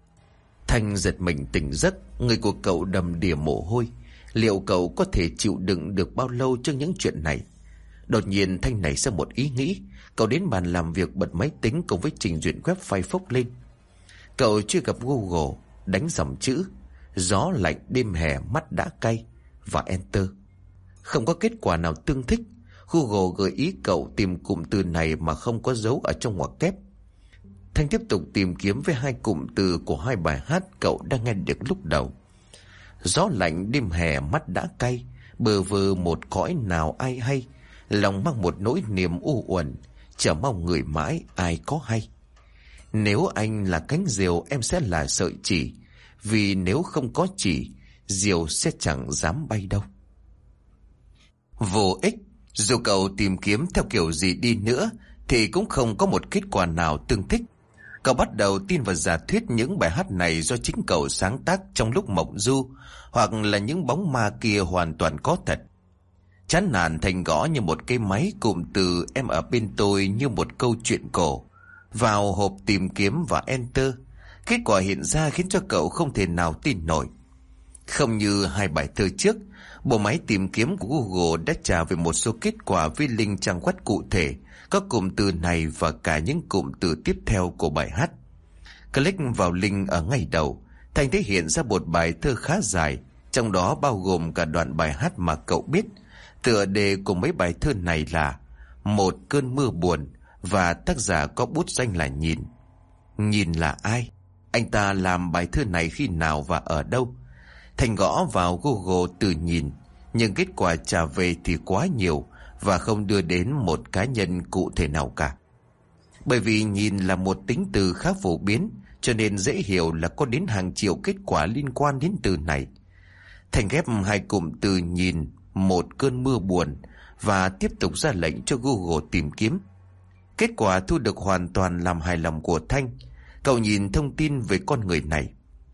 Thanh giật mình tỉnh giấc, người của cậu đầm đìa mồ hôi. Liệu cậu có thể chịu đựng được bao lâu trước những chuyện này? Đột nhiên Thanh nảy ra một ý nghĩ. Cậu đến bàn làm việc bật máy tính cùng với trình duyệt web Firefox lên. Cậu truy cập Google, đánh dòng chữ gió lạnh đêm hè mắt đã cay và Enter. Không có kết quả nào tương thích. Google gợi ý cậu tìm cụm từ này mà không có dấu ở trong ngoặc kép. Thanh tiếp tục tìm kiếm với hai cụm từ của hai bài hát cậu đang nghe được lúc đầu. Gió lạnh đêm hè mắt đã cay, bờ vơ một cõi nào ai hay, lòng mang một nỗi niềm u uẩn, chờ mong người mãi ai có hay. Nếu anh là cánh diều em sẽ là sợi chỉ, vì nếu không có chỉ, diều sẽ chẳng dám bay đâu. Vô ích, dù cậu tìm kiếm theo kiểu gì đi nữa thì cũng không có một kết quả nào tương thích. Cậu bắt đầu tin vào giả thuyết những bài hát này do chính cậu sáng tác trong lúc mộng du, hoặc là những bóng ma kia hoàn toàn có thật. Chán nản, Thành gõ như một cái máy cụm từ em ở bên tôi như một câu chuyện cổ vào hộp tìm kiếm và Enter. Kết quả hiện ra khiến cho cậu không thể nào tin nổi. Không như hai bài thơ trước, bộ máy tìm kiếm của Google đã trả về một số kết quả với link trang web cụ thể có cụm từ này và cả những cụm từ tiếp theo của bài hát. Click vào link ở ngay đầu, Thành thấy hiện ra một bài thơ khá dài, trong đó bao gồm cả đoạn bài hát mà cậu biết. Tựa đề của mấy bài thơ này là Một cơn mưa buồn, và tác giả có bút danh là Nhìn. Nhìn là ai? Anh ta làm bài thơ này khi nào và ở đâu? Thành gõ vào Google từ Nhìn, nhưng kết quả trả về thì quá nhiều và không đưa đến một cá nhân cụ thể nào cả. Bởi vì Nhìn là một tính từ khá phổ biến, cho nên dễ hiểu là có đến hàng triệu kết quả liên quan đến từ này. Thành ghép hai cụm từ Nhìn, một cơn mưa buồn và tiếp tục ra lệnh cho Google tìm kiếm. Kết quả thu được hoàn toàn làm hài lòng của Thanh. Cậu nhìn thông tin về con người này.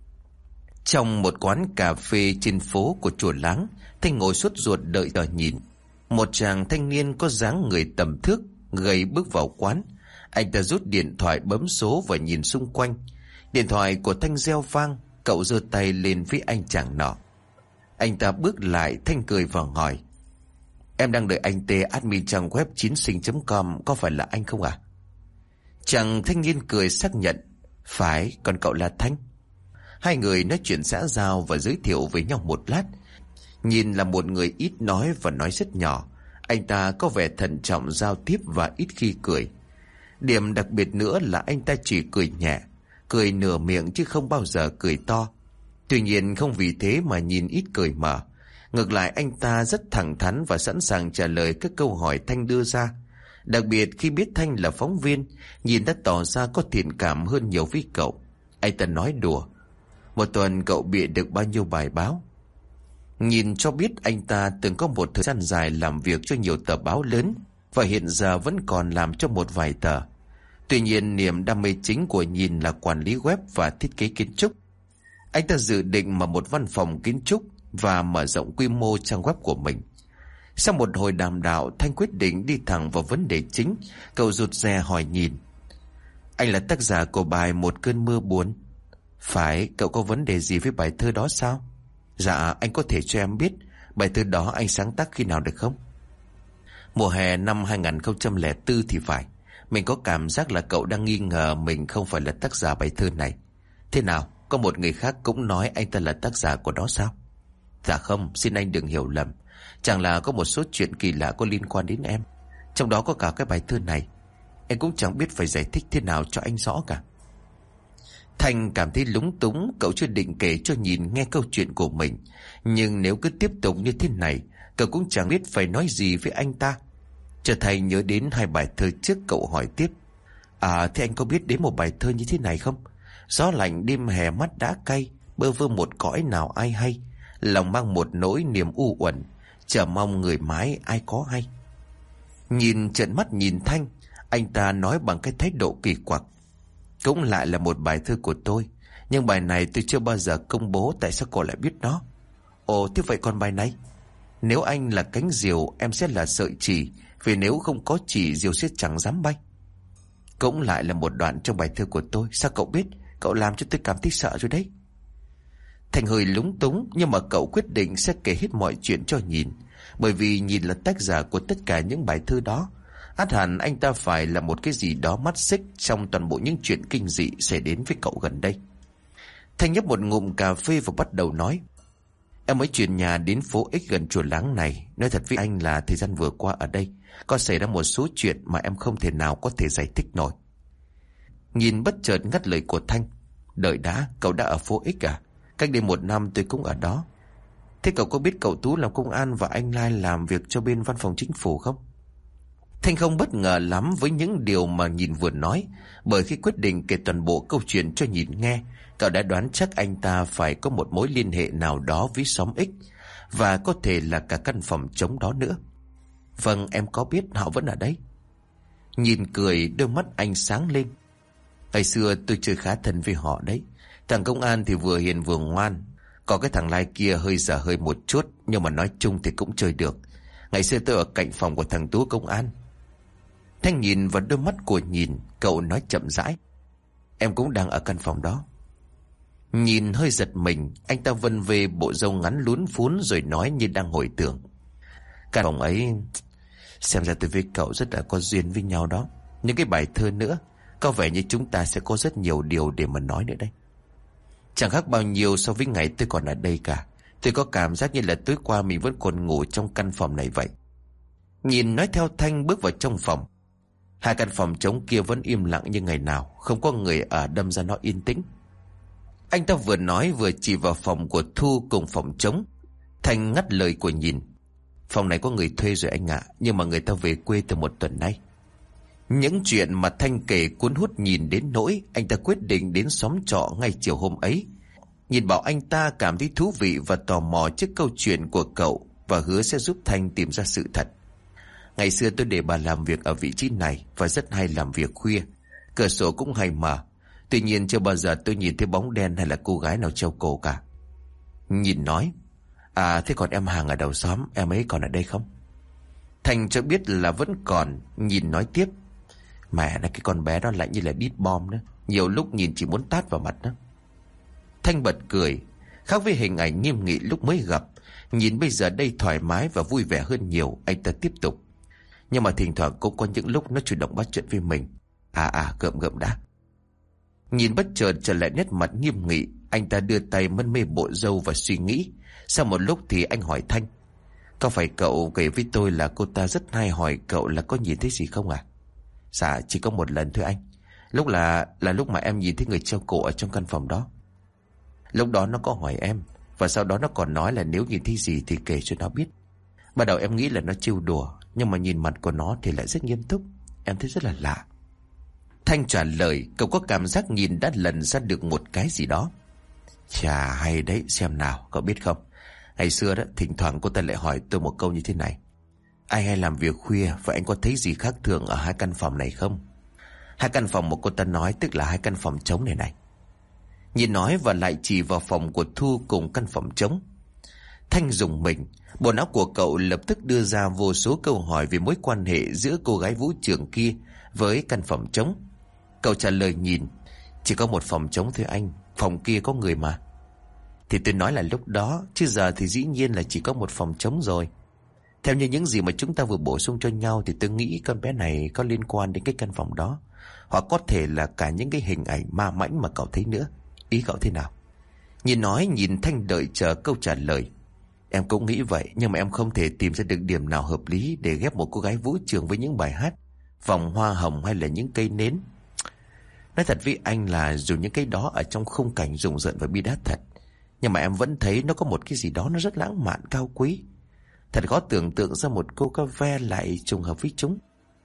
Trong một quán cà phê trên phố của chùa Láng, Thanh ngồi sốt ruột đợi đợi nhìn. Một chàng thanh niên có dáng người tầm thước, gầy bước vào quán. Anh ta rút điện thoại bấm số và nhìn xung quanh. Điện thoại của Thanh reo vang. Cậu giơ tay lên với anh chàng nọ. Anh ta bước lại. Thanh cười và hỏi: Em đang đợi anh T, admin trang web chín sinh chấm com, có phải là anh không à? Chàng thanh niên cười xác nhận: Phải, còn cậu là Thanh. Hai người nói chuyện xã giao và giới thiệu với nhau một lát. Nhìn là một người ít nói và nói rất nhỏ. Anh ta có vẻ thận trọng giao tiếp và ít khi cười. Điểm đặc biệt nữa là anh ta chỉ cười nhẹ, cười nửa miệng chứ không bao giờ cười to. Tuy nhiên không vì thế mà nhìn ít cười mở. Ngược lại, anh ta rất thẳng thắn và sẵn sàng trả lời các câu hỏi Thanh đưa ra. Đặc biệt khi biết Thanh là phóng viên, nhìn đã tỏ ra có thiện cảm hơn nhiều với cậu. Anh ta nói đùa: Một tuần cậu bịa được bao nhiêu bài báo? Nhìn cho biết anh ta từng có một thời gian dài làm việc cho nhiều tờ báo lớn và hiện giờ vẫn còn làm cho một vài tờ. Tuy nhiên niềm đam mê chính của Nhìn là quản lý web và thiết kế kiến trúc. Anh ta dự định mở một văn phòng kiến trúc và mở rộng quy mô trang web của mình. Sau một hồi đàm đạo, Thanh quyết định đi thẳng vào vấn đề chính. Cậu rụt rè hỏi Nhìn: Anh là tác giả của bài Một cơn mưa buồn? Phải, cậu có vấn đề gì với bài thơ đó sao? Dạ, anh có thể cho em biết bài thơ đó anh sáng tác khi nào được không? Mùa hè năm hai không không bốn thì phải. Mình có cảm giác là cậu đang nghi ngờ mình không phải là tác giả bài thơ này. Thế nào, có một người khác cũng nói anh ta là tác giả của nó sao? Dạ không, xin anh đừng hiểu lầm. Chẳng là có một số chuyện kỳ lạ có liên quan đến em, trong đó có cả cái bài thơ này. Em cũng chẳng biết phải giải thích thế nào cho anh rõ cả. Thành cảm thấy lúng túng. Cậu chưa định kể cho Nhìn nghe câu chuyện của mình, nhưng nếu cứ tiếp tục như thế này, cậu cũng chẳng biết phải nói gì với anh ta. Trở thành nhớ đến hai bài thơ trước, cậu hỏi tiếp: À, thế anh có biết đến một bài thơ như thế này không? Gió lạnh đêm hè mắt đã cay, bơ vơ một cõi nào ai hay, lòng mang một nỗi niềm u uẩn, chờ mong người mái ai có hay. Nhìn trợn mắt nhìn Thanh, anh ta nói bằng cái thái độ kỳ quặc: Cũng lại là một bài thơ của tôi, nhưng bài này tôi chưa bao giờ công bố. Tại sao cô lại biết nó? Ồ, thế vậy còn bài này? Nếu anh là cánh diều, em sẽ là sợi chỉ, vì nếu không có chỉ, diều sẽ chẳng dám bay. Cũng lại là một đoạn trong bài thơ của tôi. Sao cậu biết? Cậu làm cho tôi cảm thấy sợ rồi đấy. Thành hơi lúng túng, nhưng mà cậu quyết định sẽ kể hết mọi chuyện cho Nhìn, bởi vì Nhìn là tác giả của tất cả những bài thơ đó. Ắt hẳn anh ta phải là một cái gì đó mắt xích trong toàn bộ những chuyện kinh dị xảy đến với cậu gần đây. Thanh nhấp một ngụm cà phê và bắt đầu nói: Em mới chuyển nhà đến phố X gần chùa Láng này. Nói thật với anh là thời gian vừa qua ở đây có xảy ra một số chuyện mà em không thể nào có thể giải thích nổi. Nhìn bất chợt ngắt lời của Thanh: Đợi đã, cậu đã ở phố X à? Cách đây một năm tôi cũng ở đó. Thế cậu có biết cậu Tú làm công an và anh Lai làm việc cho bên văn phòng chính phủ không? Thanh không bất ngờ lắm với những điều mà Nhìn vừa nói, bởi khi quyết định kể toàn bộ câu chuyện cho Nhìn nghe, cậu đã đoán chắc anh ta phải có một mối liên hệ nào đó với xóm X, và có thể là cả căn phòng trống đó nữa. Vâng, em có biết họ vẫn ở đấy. Nhìn cười, đôi mắt anh sáng lên. Ngày xưa tôi chơi khá thân với họ đấy. Thằng công an thì vừa hiền vừa ngoan, còn cái thằng Lai kia hơi dở hơi một chút, nhưng mà nói chung thì cũng chơi được. Ngày xưa tôi ở cạnh phòng của thằng Tú công an. Thanh nhìn vào đôi mắt của Nhìn, cậu nói chậm rãi: Em cũng đang ở căn phòng đó. Nhìn hơi giật mình, anh ta vân về bộ râu ngắn lún phún rồi nói như đang hồi tưởng: Căn phòng ấy, xem ra tôi với cậu rất là có duyên với nhau đó. Những cái bài thơ nữa, có vẻ như chúng ta sẽ có rất nhiều điều để mà nói nữa đây. Chẳng khác bao nhiêu so với ngày tôi còn ở đây cả. Tôi có cảm giác như là tối qua mình vẫn còn ngủ trong căn phòng này vậy. Nhìn nói theo Thanh bước vào trong phòng. Hai căn phòng trống kia vẫn im lặng như ngày nào, không có người ở, đâm ra nó yên tĩnh. Anh ta vừa nói vừa chỉ vào phòng của Thu cùng phòng trống. Thanh ngắt lời của Nhìn: Phòng này có người thuê rồi anh ạ, nhưng mà người ta về quê từ một tuần nay. Những chuyện mà Thanh kể cuốn hút Nhìn đến nỗi anh ta quyết định đến xóm trọ ngay chiều hôm ấy. Nhìn bảo anh ta cảm thấy thú vị và tò mò trước câu chuyện của cậu, và hứa sẽ giúp Thanh tìm ra sự thật. Ngày xưa tôi để bà làm việc ở vị trí này và rất hay làm việc khuya. Cửa sổ cũng hay mở. Tuy nhiên chưa bao giờ tôi nhìn thấy bóng đen hay là cô gái nào treo cổ cả. Nhìn nói, à thế còn em hàng ở đầu xóm, em ấy còn ở đây không? Thành cho biết là vẫn còn. Nhìn nói tiếp, mẹ là cái con bé đó lại như là đít bom đó, nhiều lúc nhìn chỉ muốn tát vào mặt đó. Thanh bật cười, khác với hình ảnh nghiêm nghị lúc mới gặp. Nhìn bây giờ đây thoải mái và vui vẻ hơn nhiều. Anh ta tiếp tục, nhưng mà thỉnh thoảng cũng có những lúc nó chủ động bắt chuyện với mình. À à gợm gợm đã. Nhìn bất chợt trở lại nét mặt nghiêm nghị. Anh ta đưa tay mân mê bộ râu và suy nghĩ. Sau một lúc thì anh hỏi Thanh, có phải cậu kể với tôi là cô ta rất hay hỏi cậu là có nhìn thấy gì không à? Dạ chỉ có một lần thôi anh. Lúc là là lúc mà em nhìn thấy người treo cổ ở trong căn phòng đó. Lúc đó nó có hỏi em, và sau đó nó còn nói là nếu nhìn thấy gì thì kể cho nó biết. Ban đầu em nghĩ là nó trêu đùa, nhưng mà nhìn mặt của nó thì lại rất nghiêm túc. Em thấy rất là lạ. Thanh trả lời, cậu có cảm giác nhìn đã lần ra được một cái gì đó. Chà hay đấy, xem nào, cậu biết không, ngày xưa đó thỉnh thoảng cô ta lại hỏi tôi một câu như thế này: ai hay làm việc khuya và anh có thấy gì khác thường ở hai căn phòng này không? Hai căn phòng mà cô ta nói tức là hai căn phòng trống này này. Nhìn nói và lại chỉ vào phòng của Thu cùng căn phòng trống. Thanh rùng mình, bộ não của cậu lập tức đưa ra vô số câu hỏi về mối quan hệ giữa cô gái vũ trưởng kia với căn phòng trống. Cậu trả lời nhìn, chỉ có một phòng trống thôi anh, phòng kia có người mà. Thì tôi nói là lúc đó, chứ giờ thì dĩ nhiên là chỉ có một phòng trống rồi. Theo như những gì mà chúng ta vừa bổ sung cho nhau thì tôi nghĩ con bé này có liên quan đến cái căn phòng đó, hoặc có thể là cả những cái hình ảnh ma mãnh mà cậu thấy nữa. Ý cậu thế nào? Nhìn nói nhìn Thanh đợi chờ câu trả lời. Em cũng nghĩ vậy, nhưng mà em không thể tìm ra được điểm nào hợp lý để ghép một cô gái vũ trường với những bài hát, vòng hoa hồng hay là những cây nến. Nói thật với anh là dù những cái đó ở trong khung cảnh rùng rợn và bi đát thật, nhưng mà em vẫn thấy nó có một cái gì đó nó rất lãng mạn cao quý. Thật khó tưởng tượng ra một cô ca ve lại trùng hợp với chúng.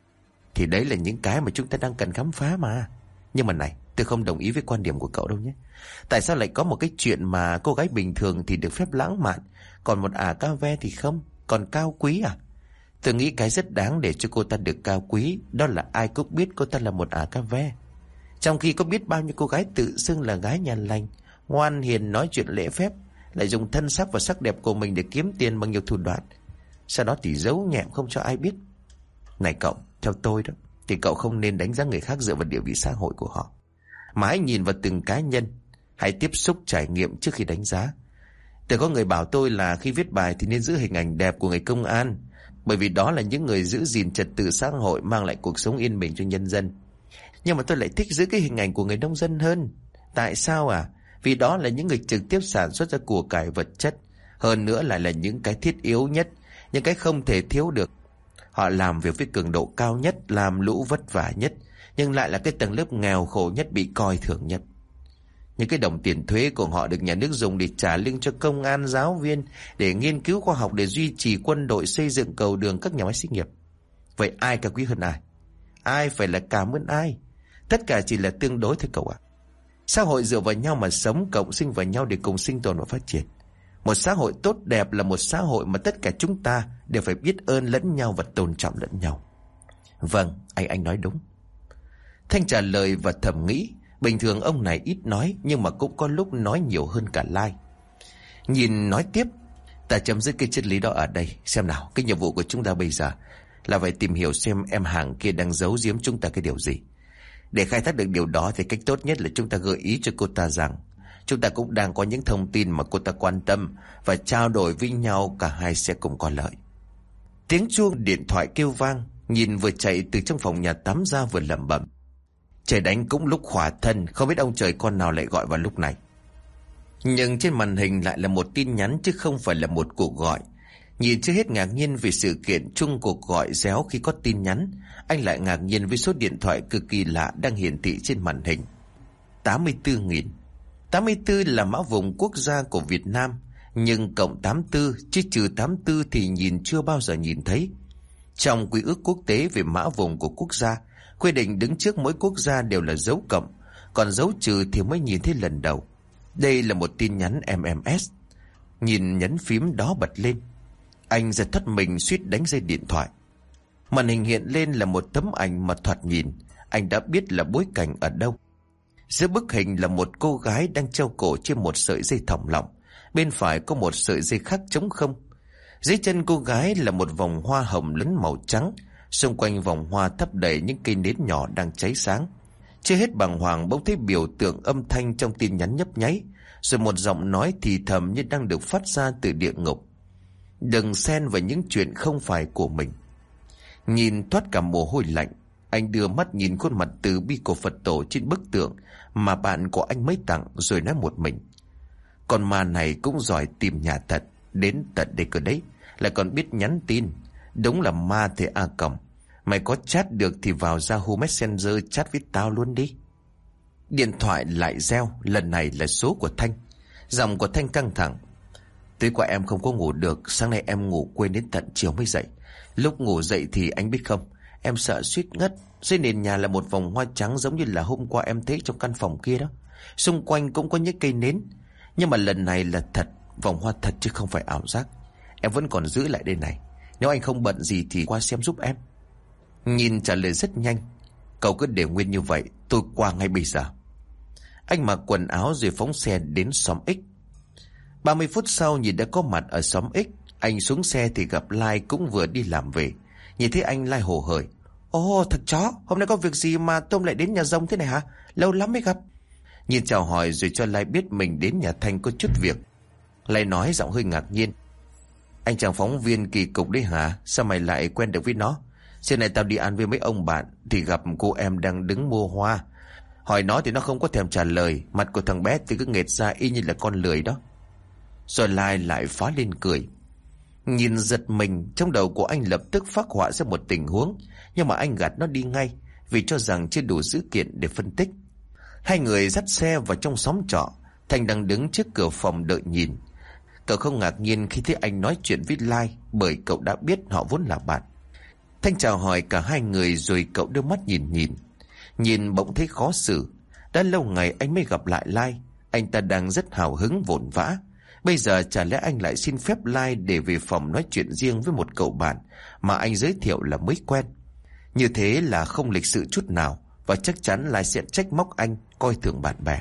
Thì đấy là những cái mà chúng ta đang cần khám phá mà. Nhưng mà này, tôi không đồng ý với quan điểm của cậu đâu nhé. Tại sao lại có một cái chuyện mà cô gái bình thường thì được phép lãng mạn, còn một ả ca ve thì không? Còn cao quý à? Tôi nghĩ cái rất đáng để cho cô ta được cao quý, đó là ai cũng biết cô ta là một ả ca ve. Trong khi có biết bao nhiêu cô gái tự xưng là gái nhà lành, ngoan hiền, nói chuyện lễ phép, lại dùng thân sắc và sắc đẹp của mình để kiếm tiền bằng nhiều thủ đoạn, sau đó thì giấu nhẹm không cho ai biết. Này cậu, theo tôi đó, thì cậu không nên đánh giá người khác dựa vào địa vị xã hội của họ, mà hãy nhìn vào từng cá nhân, hãy tiếp xúc trải nghiệm trước khi đánh giá. Từng có người bảo tôi là khi viết bài thì nên giữ hình ảnh đẹp của người công an, bởi vì đó là những người giữ gìn trật tự xã hội, mang lại cuộc sống yên bình cho nhân dân. Nhưng mà tôi lại thích giữ cái hình ảnh của người nông dân hơn. Tại sao à? Vì đó là những người trực tiếp sản xuất ra của cải vật chất, hơn nữa lại là những cái thiết yếu nhất, những cái không thể thiếu được. Họ làm việc với cường độ cao nhất, làm lũ vất vả nhất, nhưng lại là cái tầng lớp nghèo khổ nhất, bị coi thường nhất. Những cái đồng tiền thuế của họ được nhà nước dùng để trả lương cho công an, giáo viên, để nghiên cứu khoa học, để duy trì quân đội, xây dựng cầu đường, các nhà máy xí nghiệp. Vậy ai cao quý hơn ai? Ai phải là cảm ơn ai? Tất cả chỉ là tương đối thôi cậu ạ. Xã hội dựa vào nhau mà sống, cộng sinh vào nhau để cùng sinh tồn và phát triển. Một xã hội tốt đẹp là một xã hội mà tất cả chúng ta đều phải biết ơn lẫn nhau và tôn trọng lẫn nhau. Vâng, anh anh nói đúng. Thanh trả lời và thầm nghĩ, bình thường ông này ít nói, nhưng mà cũng có lúc nói nhiều hơn cả Lai. Nhìn nói tiếp, ta chấm dứt cái triết lý đó ở đây. Xem nào, cái nhiệm vụ của chúng ta bây giờ là phải tìm hiểu xem em hàng kia đang giấu giếm chúng ta cái điều gì. Để khai thác được điều đó thì cách tốt nhất là chúng ta gợi ý cho cô ta rằng chúng ta cũng đang có những thông tin mà cô ta quan tâm, và trao đổi với nhau, cả hai sẽ cùng có lợi. Tiếng chuông điện thoại kêu vang. Nhìn vừa chạy từ trong phòng nhà tắm ra vừa lẩm bẩm, trời đánh cũng lúc khỏa thân, không biết ông trời con nào lại gọi vào lúc này. Nhưng trên màn hình lại là một tin nhắn chứ không phải là một cuộc gọi. Nhìn chưa hết ngạc nhiên về sự kiện chung cuộc gọi réo khi có tin nhắn, anh lại ngạc nhiên với số điện thoại cực kỳ lạ đang hiển thị trên màn hình. tám mươi tư nghìn. tám mươi tư là mã vùng quốc gia của Việt Nam, nhưng cộng tám mươi tư chứ trừ tám mươi tư thì nhìn chưa bao giờ nhìn thấy. Trong quy ước quốc tế về mã vùng của quốc gia, quy định đứng trước mỗi quốc gia đều là dấu cộng, còn dấu trừ thì mới nhìn thấy lần đầu. Đây là một tin nhắn em em ét. Nhìn nhấn phím đó bật lên, anh giật thất mình suýt đánh rơi điện thoại. Màn hình hiện lên là một tấm ảnh mà thoạt nhìn anh đã biết là bối cảnh ở đâu. Giữa bức hình là một cô gái đang treo cổ trên một sợi dây thòng lọng. Bên phải có một sợi dây khác trống không. Dưới chân cô gái là một vòng hoa hồng lẫn màu trắng. Xung quanh vòng hoa thắp đầy những cây nến nhỏ đang cháy sáng. Chưa hết bàng hoàng, bỗng thấy biểu tượng âm thanh trong tin nhắn nhấp nháy, rồi một giọng nói thì thầm như đang được phát ra từ địa ngục: đừng xen vào những chuyện không phải của mình. Nhìn thoát cả mồ hôi lạnh, anh đưa mắt nhìn khuôn mặt từ bi của Phật tổ trên bức tượng mà bạn của anh mới tặng, rồi nói một mình: con ma này cũng giỏi tìm nhà thật, đến tận đây cơ đấy, lại còn biết nhắn tin. Đúng là ma thế A Còng. Mày có chat được thì vào Yahoo Messenger chat với tao luôn đi. Điện thoại lại reo, lần này là số của Thanh. Giọng của Thanh căng thẳng: tối qua em không có ngủ được, sáng nay em ngủ quên đến tận chiều mới dậy. Lúc ngủ dậy thì anh biết không, em sợ suýt ngất. Dưới nền nhà là một vòng hoa trắng giống như là hôm qua em thấy trong căn phòng kia đó. Xung quanh cũng có những cây nến, nhưng mà lần này là thật, vòng hoa thật chứ không phải ảo giác. Em vẫn còn giữ lại đây này, nếu anh không bận gì thì qua xem giúp em. Nhìn trả lời rất nhanh: cậu cứ để nguyên như vậy, tôi qua ngay bây giờ. Anh mặc quần áo rồi phóng xe đến xóm X. ba mươi phút sau nhìn đã có mặt ở xóm X. Anh xuống xe thì gặp Lai cũng vừa đi làm về. Nhìn thấy anh, Lai hồ hởi: ồ, thật chó, hôm nay có việc gì mà Tôm lại đến nhà rông thế này hả? Lâu lắm mới gặp. Nhìn chào hỏi rồi cho Lai biết mình đến nhà Thanh có chút việc. Lai nói giọng hơi ngạc nhiên: anh chàng phóng viên kỳ cục đấy hả? Sao mày lại quen được với nó? Xưa này tao đi ăn với mấy ông bạn thì gặp cô em đang đứng mua hoa. Hỏi nó thì nó không có thèm trả lời. Mặt của thằng bé thì cứ nghệt ra y như là con lười đó. Rồi Lai lại phá lên cười. Nhìn giật mình, trong đầu của anh lập tức phác họa ra một tình huống, nhưng mà anh gạt nó đi ngay vì cho rằng chưa đủ dữ kiện để phân tích. Hai người dắt xe vào trong xóm trọ. Thành đang đứng trước cửa phòng đợi nhìn. Cậu không ngạc nhiên khi thấy anh nói chuyện với Lai, bởi cậu đã biết họ vốn là bạn. Thanh chào hỏi cả hai người rồi cậu đưa mắt nhìn nhìn. Nhìn bỗng thấy khó xử. Đã lâu ngày anh mới gặp lại Lai. Anh ta đang rất hào hứng vội vã. Bây giờ chả lẽ anh lại xin phép Lai để về phòng nói chuyện riêng với một cậu bạn mà anh giới thiệu là mới quen. Như thế là không lịch sự chút nào, và chắc chắn Lai sẽ trách móc anh coi thường bạn bè.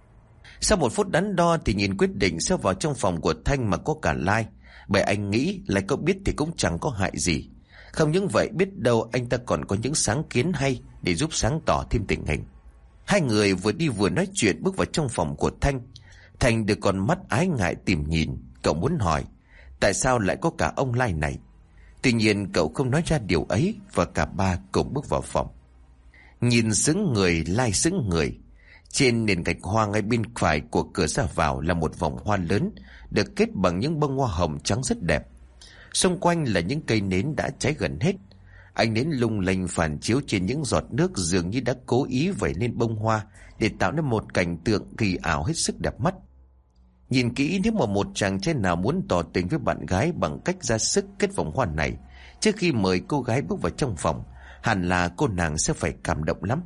Sau một phút đắn đo thì nhìn quyết định sẽ vào trong phòng của Thanh mà có cả Lai, bởi anh nghĩ Lai có biết thì cũng chẳng có hại gì. Không những vậy, biết đâu anh ta còn có những sáng kiến hay để giúp sáng tỏ thêm tình hình. Hai người vừa đi vừa nói chuyện bước vào trong phòng của Thanh. Thanh được con mắt ái ngại tìm nhìn. Cậu muốn hỏi tại sao lại có cả ông Lai này. Tuy nhiên cậu không nói ra điều ấy, và cả ba cùng bước vào phòng. Nhìn sững người, Lai sững người. Trên nền gạch hoa ngay bên phải của cửa ra vào là một vòng hoa lớn, được kết bằng những bông hoa hồng trắng rất đẹp. Xung quanh là những cây nến đã cháy gần hết. Ánh nến lung linh phản chiếu trên những giọt nước, dường như đã cố ý vẩy lên bông hoa để tạo nên một cảnh tượng kỳ ảo hết sức đẹp mắt. Nhìn kỹ, nếu mà một chàng trai nào muốn tỏ tình với bạn gái bằng cách ra sức kết vòng hoa này trước khi mời cô gái bước vào trong phòng, hẳn là cô nàng sẽ phải cảm động lắm.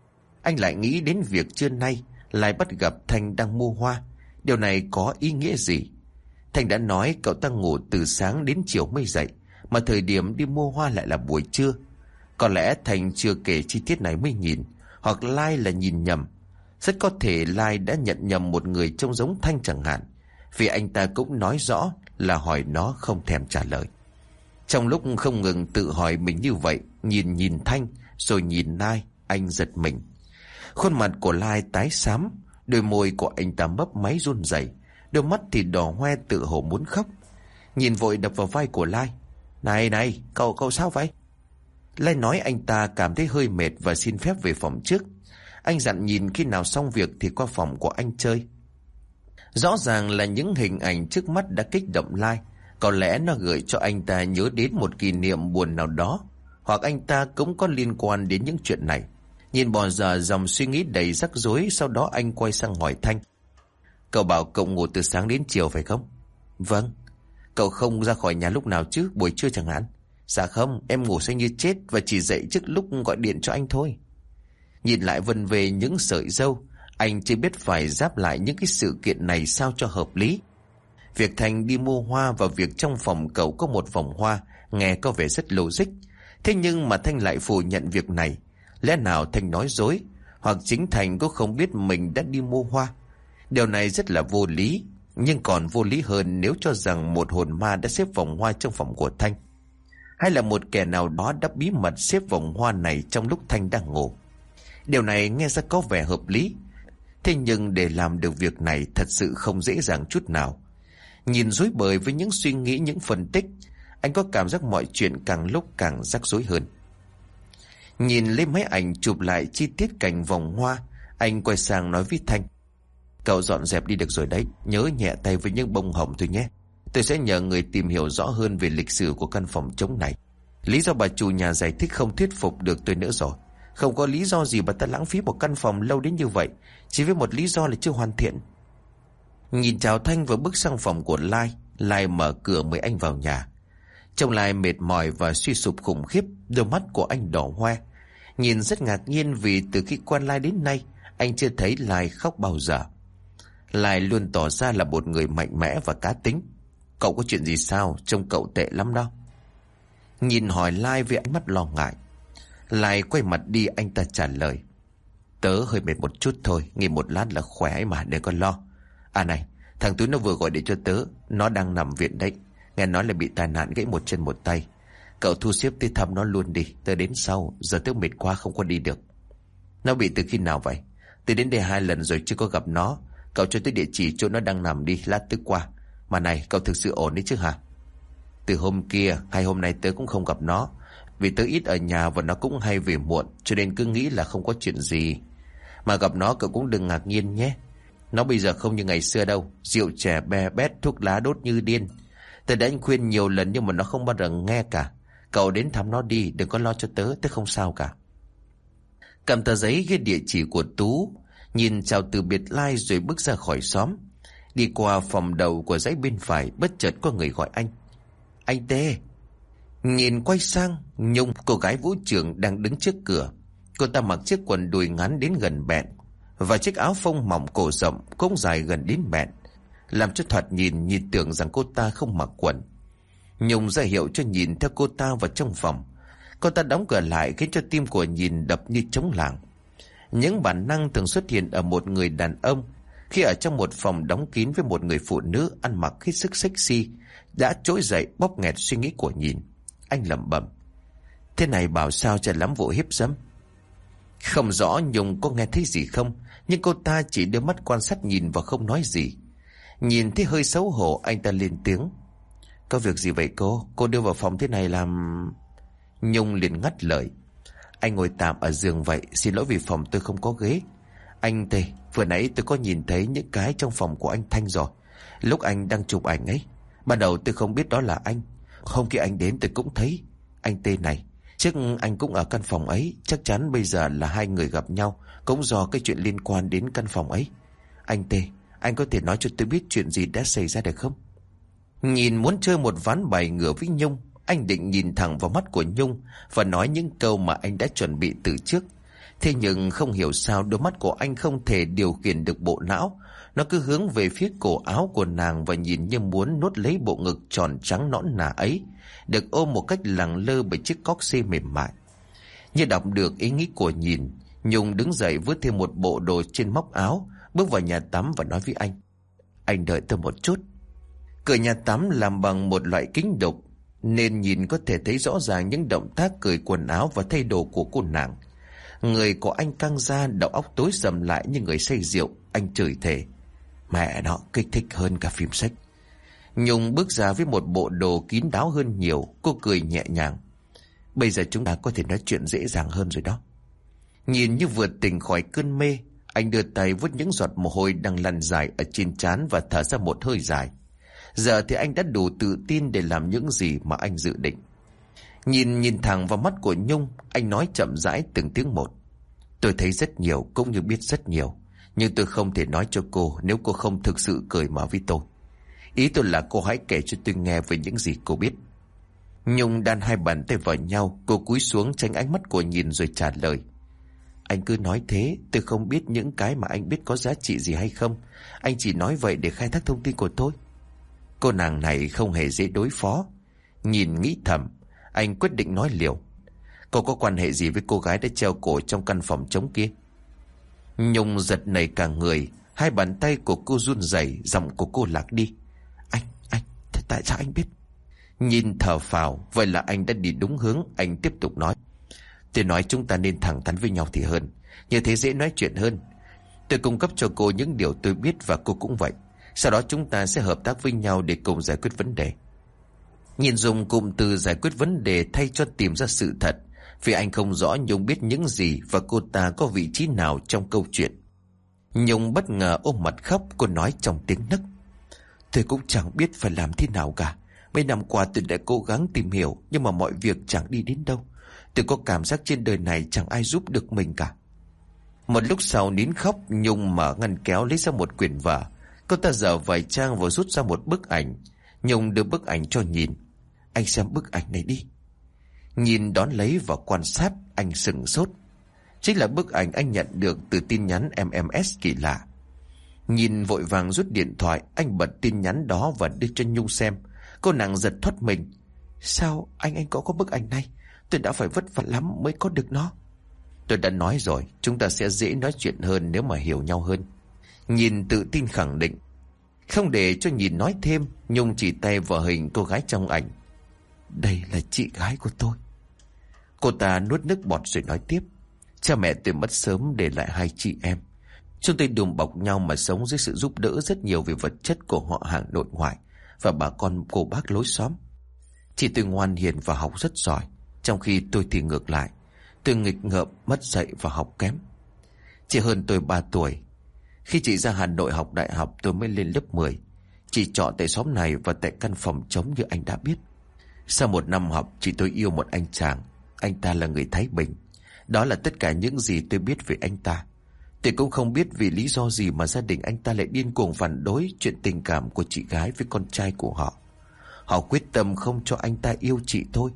Anh lại nghĩ đến việc trưa nay Lai bắt gặp Thanh đang mua hoa. Điều này có ý nghĩa gì? Thanh đã nói cậu ta ngủ từ sáng đến chiều mới dậy, mà thời điểm đi mua hoa lại là buổi trưa. Có lẽ Thanh chưa kể chi tiết này mới nhìn, hoặc Lai là nhìn nhầm. Rất có thể Lai đã nhận nhầm một người trông giống Thanh chẳng hạn, vì anh ta cũng nói rõ là hỏi nó không thèm trả lời. Trong lúc không ngừng tự hỏi mình như vậy, nhìn nhìn Thanh rồi nhìn Lai, anh giật mình. Khuôn mặt của Lai tái xám, đôi môi của anh ta mấp máy run rẩy, đôi mắt thì đỏ hoe tự hồ muốn khóc. Nhìn vội đập vào vai của Lai: Này này, cậu cậu sao vậy? Lai nói anh ta cảm thấy hơi mệt và xin phép về phòng trước. Anh dặn nhìn khi nào xong việc thì qua phòng của anh chơi. Rõ ràng là những hình ảnh trước mắt đã kích động Lai. Có lẽ nó gợi cho anh ta nhớ đến một kỷ niệm buồn nào đó, hoặc anh ta cũng có liên quan đến những chuyện này. Nhìn bỏ giờ dòng suy nghĩ đầy rắc rối, sau đó anh quay sang hỏi Thanh: Cậu bảo cậu ngủ từ sáng đến chiều phải không? Vâng. Cậu không ra khỏi nhà lúc nào chứ, buổi trưa chẳng hạn? Dạ không, em ngủ say như chết và chỉ dậy trước lúc gọi điện cho anh thôi. Nhìn lại vần về những sợi râu, anh chưa biết phải giáp lại những cái sự kiện này sao cho hợp lý. Việc Thanh đi mua hoa và việc trong phòng cậu có một vòng hoa nghe có vẻ rất logic. Thế nhưng mà Thanh lại phủ nhận việc này. Lẽ nào Thanh nói dối, Hoặc chính Thành cũng không biết mình đã đi mua hoa. Điều này rất là vô lý. Nhưng còn vô lý hơn nếu cho rằng một hồn ma đã xếp vòng hoa trong phòng của Thanh. Hay là một kẻ nào đó đã bí mật xếp vòng hoa này trong lúc Thanh đang ngủ. Điều này nghe ra có vẻ hợp lý. Thế nhưng để làm được việc này thật sự không dễ dàng chút nào. Nhìn rối bời với những suy nghĩ, những phân tích, anh có cảm giác mọi chuyện càng lúc càng rắc rối hơn. Nhìn lên máy ảnh chụp lại chi tiết cảnh vòng hoa, anh quay sang nói với Thanh: Cậu dọn dẹp đi được rồi đấy, nhớ nhẹ tay với những bông hồng thôi nhé. Tôi sẽ nhờ người tìm hiểu rõ hơn về lịch sử của căn phòng trống này. Lý do bà chủ nhà giải thích không thuyết phục được tôi nữa rồi. Không có lý do gì bà ta lãng phí một căn phòng lâu đến như vậy, chỉ với một lý do là chưa hoàn thiện. Nhìn chào Thanh vừa bước sang phòng của Lai, Lai mở cửa mời anh vào nhà. Trông Lai mệt mỏi và suy sụp khủng khiếp, đôi mắt của anh đỏ hoe. Nhìn rất ngạc nhiên vì từ khi quen Lai đến nay, anh chưa thấy Lai khóc bao giờ. Lai luôn tỏ ra là một người mạnh mẽ và cá tính. Cậu có chuyện gì sao? Trông cậu tệ lắm đó. Nhìn hỏi Lai với ánh mắt lo ngại. Lai quay mặt đi, anh ta trả lời: Tớ hơi mệt một chút thôi, nghỉ một lát là khỏe ấy mà, đừng có lo. À này, thằng Túi nó vừa gọi điện cho tớ, nó đang nằm viện đấy. Nghe nói là bị tai nạn gãy một chân một tay. Cậu thu xếp tới thăm nó luôn đi, tớ đến sau, giờ tớ mệt quá không có đi được. Nó bị từ khi nào vậy? Tớ đến đây hai lần rồi chưa có gặp nó. Cậu cho tới địa chỉ chỗ nó đang nằm đi, lát tớ qua. Mà này, cậu thực sự ổn đấy chứ hả? Từ hôm kia, hai hôm nay tớ cũng không gặp nó. Vì tớ ít ở nhà và nó cũng hay về muộn, cho nên cứ nghĩ là không có chuyện gì. Mà gặp nó cậu cũng đừng ngạc nhiên nhé. Nó bây giờ không như ngày xưa đâu. Rượu chè be bét, thuốc lá đốt như điên. Tớ đã anh khuyên nhiều lần nhưng mà nó không bao giờ nghe cả. Cậu đến thăm nó đi, đừng có lo cho tớ, tớ không sao cả. Cầm tờ giấy ghi địa chỉ của Tú, nhìn chào từ biệt Lai rồi bước ra khỏi xóm. Đi qua phòng đầu của dãy bên phải, bất chợt có người gọi anh: Anh Tê. Nhìn quay sang, Nhung, cô gái vũ trưởng đang đứng trước cửa. Cô ta mặc chiếc quần đùi ngắn đến gần bẹn và chiếc áo phông mỏng cổ rộng cũng dài gần đến bẹn, làm cho thoạt nhìn nhìn tưởng rằng cô ta không mặc quần. Nhung ra hiệu cho nhìn theo cô ta vào trong phòng. Cô ta đóng cửa lại khiến cho tim của nhìn đập như trống lảng. Những bản năng thường xuất hiện ở một người đàn ông khi ở trong một phòng đóng kín với một người phụ nữ ăn mặc hết sức sexy đã trỗi dậy bóp nghẹt suy nghĩ của nhìn. Anh lẩm bẩm: Thế này bảo sao chả lắm vụ hiếp dâm. Không rõ Nhung có nghe thấy gì không, nhưng cô ta chỉ đưa mắt quan sát nhìn và không nói gì. Nhìn thấy hơi xấu hổ, anh ta lên tiếng: Có việc gì vậy cô? Cô đưa vào phòng thế này làm... Nhung liền ngắt lời: Anh ngồi tạm ở giường vậy, xin lỗi vì phòng tôi không có ghế. Anh Tê, vừa nãy tôi có nhìn thấy những cái trong phòng của anh Thanh rồi. Lúc anh đang chụp ảnh ấy, ban đầu tôi không biết đó là anh. Hôm khi anh đến tôi cũng thấy. Anh Tê này, trước anh cũng ở căn phòng ấy, chắc chắn bây giờ là hai người gặp nhau cũng do cái chuyện liên quan đến căn phòng ấy. Anh Tê, anh có thể nói cho tôi biết chuyện gì đã xảy ra được không? Nhìn muốn chơi một ván bài ngửa với Nhung, anh định nhìn thẳng vào mắt của Nhung và nói những câu mà anh đã chuẩn bị từ trước. Thế nhưng không hiểu sao đôi mắt của anh không thể điều khiển được bộ não. Nó cứ hướng về phía cổ áo của nàng và nhìn như muốn nuốt lấy bộ ngực tròn trắng nõn nà ấy, được ôm một cách lẳng lơ bởi chiếc cóc xê mềm mại. Như đọc được ý nghĩ của nhìn, Nhung đứng dậy vứt thêm một bộ đồ trên móc áo, bước vào nhà tắm và nói với anh: Anh đợi tôi một chút. Cửa nhà tắm làm bằng một loại kính đục, nên nhìn có thể thấy rõ ràng những động tác cởi quần áo và thay đồ của cô nàng. Người của anh căng ra, đầu óc tối sầm lại như người say rượu. Anh chửi thề: Mẹ nó, kích thích hơn cả phim sách. Nhung bước ra với một bộ đồ kín đáo hơn nhiều. Cô cười nhẹ nhàng: Bây giờ chúng ta có thể nói chuyện dễ dàng hơn rồi đó. Nhìn như vừa tỉnh khỏi cơn mê, anh đưa tay vuốt những giọt mồ hôi đang lăn dài ở trên trán và thở ra một hơi dài. Giờ thì anh đã đủ tự tin để làm những gì mà anh dự định. Nhìn nhìn thẳng vào mắt của Nhung, anh nói chậm rãi từng tiếng một: Tôi thấy rất nhiều cũng như biết rất nhiều, nhưng tôi không thể nói cho cô nếu cô không thực sự cởi mở với tôi. Ý tôi là cô hãy kể cho tôi nghe về những gì cô biết. Nhung đan hai bàn tay vào nhau, cô cúi xuống tránh ánh mắt của nhìn rồi trả lời: Anh cứ nói thế, tôi không biết những cái mà anh biết có giá trị gì hay không. Anh chỉ nói vậy để khai thác thông tin của tôi. Cô nàng này không hề dễ đối phó. Nhìn nghĩ thầm, anh quyết định nói liều: Cô có quan hệ gì với cô gái đã treo cổ trong căn phòng trống kia? Nhung giật nảy cả người. Hai bàn tay của cô run rẩy, giọng của cô lạc đi. Anh, anh, tại sao anh biết? Nhìn thở phào, vậy là anh đã đi đúng hướng. Anh tiếp tục nói. Tôi nói chúng ta nên thẳng thắn với nhau thì hơn, như thế dễ nói chuyện hơn. Tôi cung cấp cho cô những điều tôi biết và cô cũng vậy. Sau đó chúng ta sẽ hợp tác với nhau để cùng giải quyết vấn đề. Nhìn dùng cụm từ giải quyết vấn đề thay cho tìm ra sự thật, vì anh không rõ Nhung biết những gì và cô ta có vị trí nào trong câu chuyện. Nhung bất ngờ ôm mặt khóc. Cô nói trong tiếng nấc. Tôi cũng chẳng biết phải làm thế nào cả. Mấy năm qua tôi đã cố gắng tìm hiểu, nhưng mà mọi việc chẳng đi đến đâu. Tôi có cảm giác trên đời này chẳng ai giúp được mình cả. Một lúc sau nín khóc, Nhung mở ngăn kéo lấy ra một quyển vở. Cô ta dở vài trang và rút ra một bức ảnh. Nhung đưa bức ảnh cho nhìn. Anh xem bức ảnh này đi. Nhìn đón lấy và quan sát, anh sững sốt. Chính là bức ảnh anh nhận được từ tin nhắn em em ét kỳ lạ. Nhìn vội vàng rút điện thoại, anh bật tin nhắn đó và đưa cho Nhung xem. Cô nàng giật thoát mình. Sao anh anh có có bức ảnh này? Tôi đã phải vất vả lắm mới có được nó. Tôi đã nói rồi, chúng ta sẽ dễ nói chuyện hơn nếu mà hiểu nhau hơn. Nhìn tự tin khẳng định. Không để cho Nhìn nói thêm, Nhung chỉ tay vào hình cô gái trong ảnh. Đây là chị gái của tôi. Cô ta nuốt nước bọt rồi nói tiếp. Cha mẹ tôi mất sớm để lại hai chị em. Chúng tôi đùm bọc nhau mà sống dưới sự giúp đỡ rất nhiều về vật chất của họ hàng nội ngoại và bà con cô bác lối xóm. Chị tôi ngoan hiền và học rất giỏi, trong khi tôi thì ngược lại. Tôi nghịch ngợm, mất dạy và học kém. Chị hơn tôi ba tuổi. Khi chị ra Hà Nội học đại học tôi mới lên lớp mười. Chị trọ tại xóm này và tại căn phòng trống như anh đã biết. Sau một năm học, chị tôi yêu một anh chàng. Anh ta là người Thái Bình. Đó là tất cả những gì tôi biết về anh ta. Tôi cũng không biết vì lý do gì mà gia đình anh ta lại điên cuồng phản đối chuyện tình cảm của chị gái với con trai của họ. Họ quyết tâm không cho anh ta yêu chị tôi.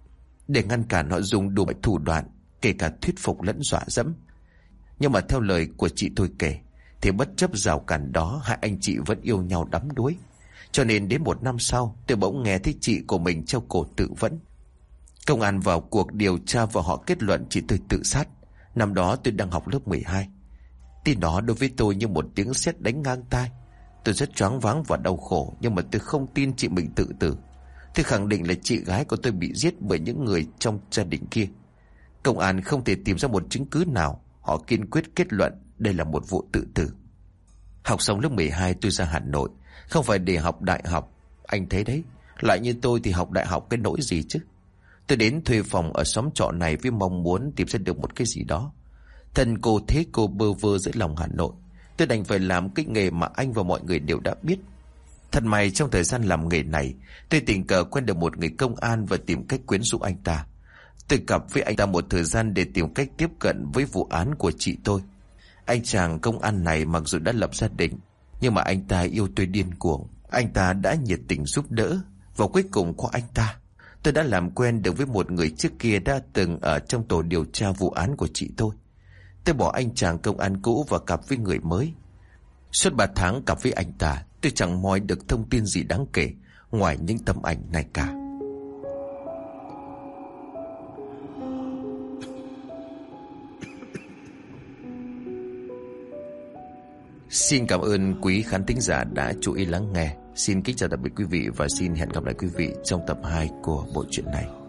Để ngăn cản họ dùng đủ mọi thủ đoạn, kể cả thuyết phục lẫn dọa dẫm. Nhưng mà theo lời của chị tôi kể, thì bất chấp rào cản đó, hai anh chị vẫn yêu nhau đắm đuối. Cho nên đến một năm sau, tôi bỗng nghe thấy chị của mình treo cổ tự vẫn. Công an vào cuộc điều tra và họ kết luận chị tôi tự sát. Năm đó tôi đang học lớp mười hai. Tin đó đối với tôi như một tiếng sét đánh ngang tai. Tôi rất choáng váng và đau khổ, nhưng mà tôi không tin chị mình tự tử. Tôi khẳng định là chị gái của tôi bị giết bởi những người trong gia đình kia. Công an không thể tìm ra một chứng cứ nào. Họ kiên quyết kết luận đây là một vụ tự tử. Học xong lớp mười hai tôi ra Hà Nội, không phải để học đại học. Anh thấy đấy, lại như tôi thì học đại học cái nỗi gì chứ. Tôi đến thuê phòng ở xóm trọ này với mong muốn tìm ra được một cái gì đó. Thân cô thế cô bơ vơ giữa lòng Hà Nội. Tôi đành phải làm cái nghề mà anh và mọi người đều đã biết. Thật may trong thời gian làm nghề này, tôi tình cờ quen được một người công an và tìm cách quyến rũ anh ta. Tôi gặp với anh ta một thời gian để tìm cách tiếp cận với vụ án của chị tôi. Anh chàng công an này mặc dù đã lập gia đình, nhưng mà anh ta yêu tôi điên cuồng. Anh ta đã nhiệt tình giúp đỡ, và cuối cùng qua anh ta, tôi đã làm quen được với một người trước kia đã từng ở trong tổ điều tra vụ án của chị tôi. Tôi bỏ anh chàng công an cũ và cặp với người mới. Suốt ba tháng cặp với anh ta, tôi chẳng moi được thông tin gì đáng kể ngoài những tấm ảnh này cả. Xin cảm ơn quý khán thính giả đã chú ý lắng nghe. Xin kính chào tạm biệt quý vị và xin hẹn gặp lại quý vị trong tập hai của bộ truyện này.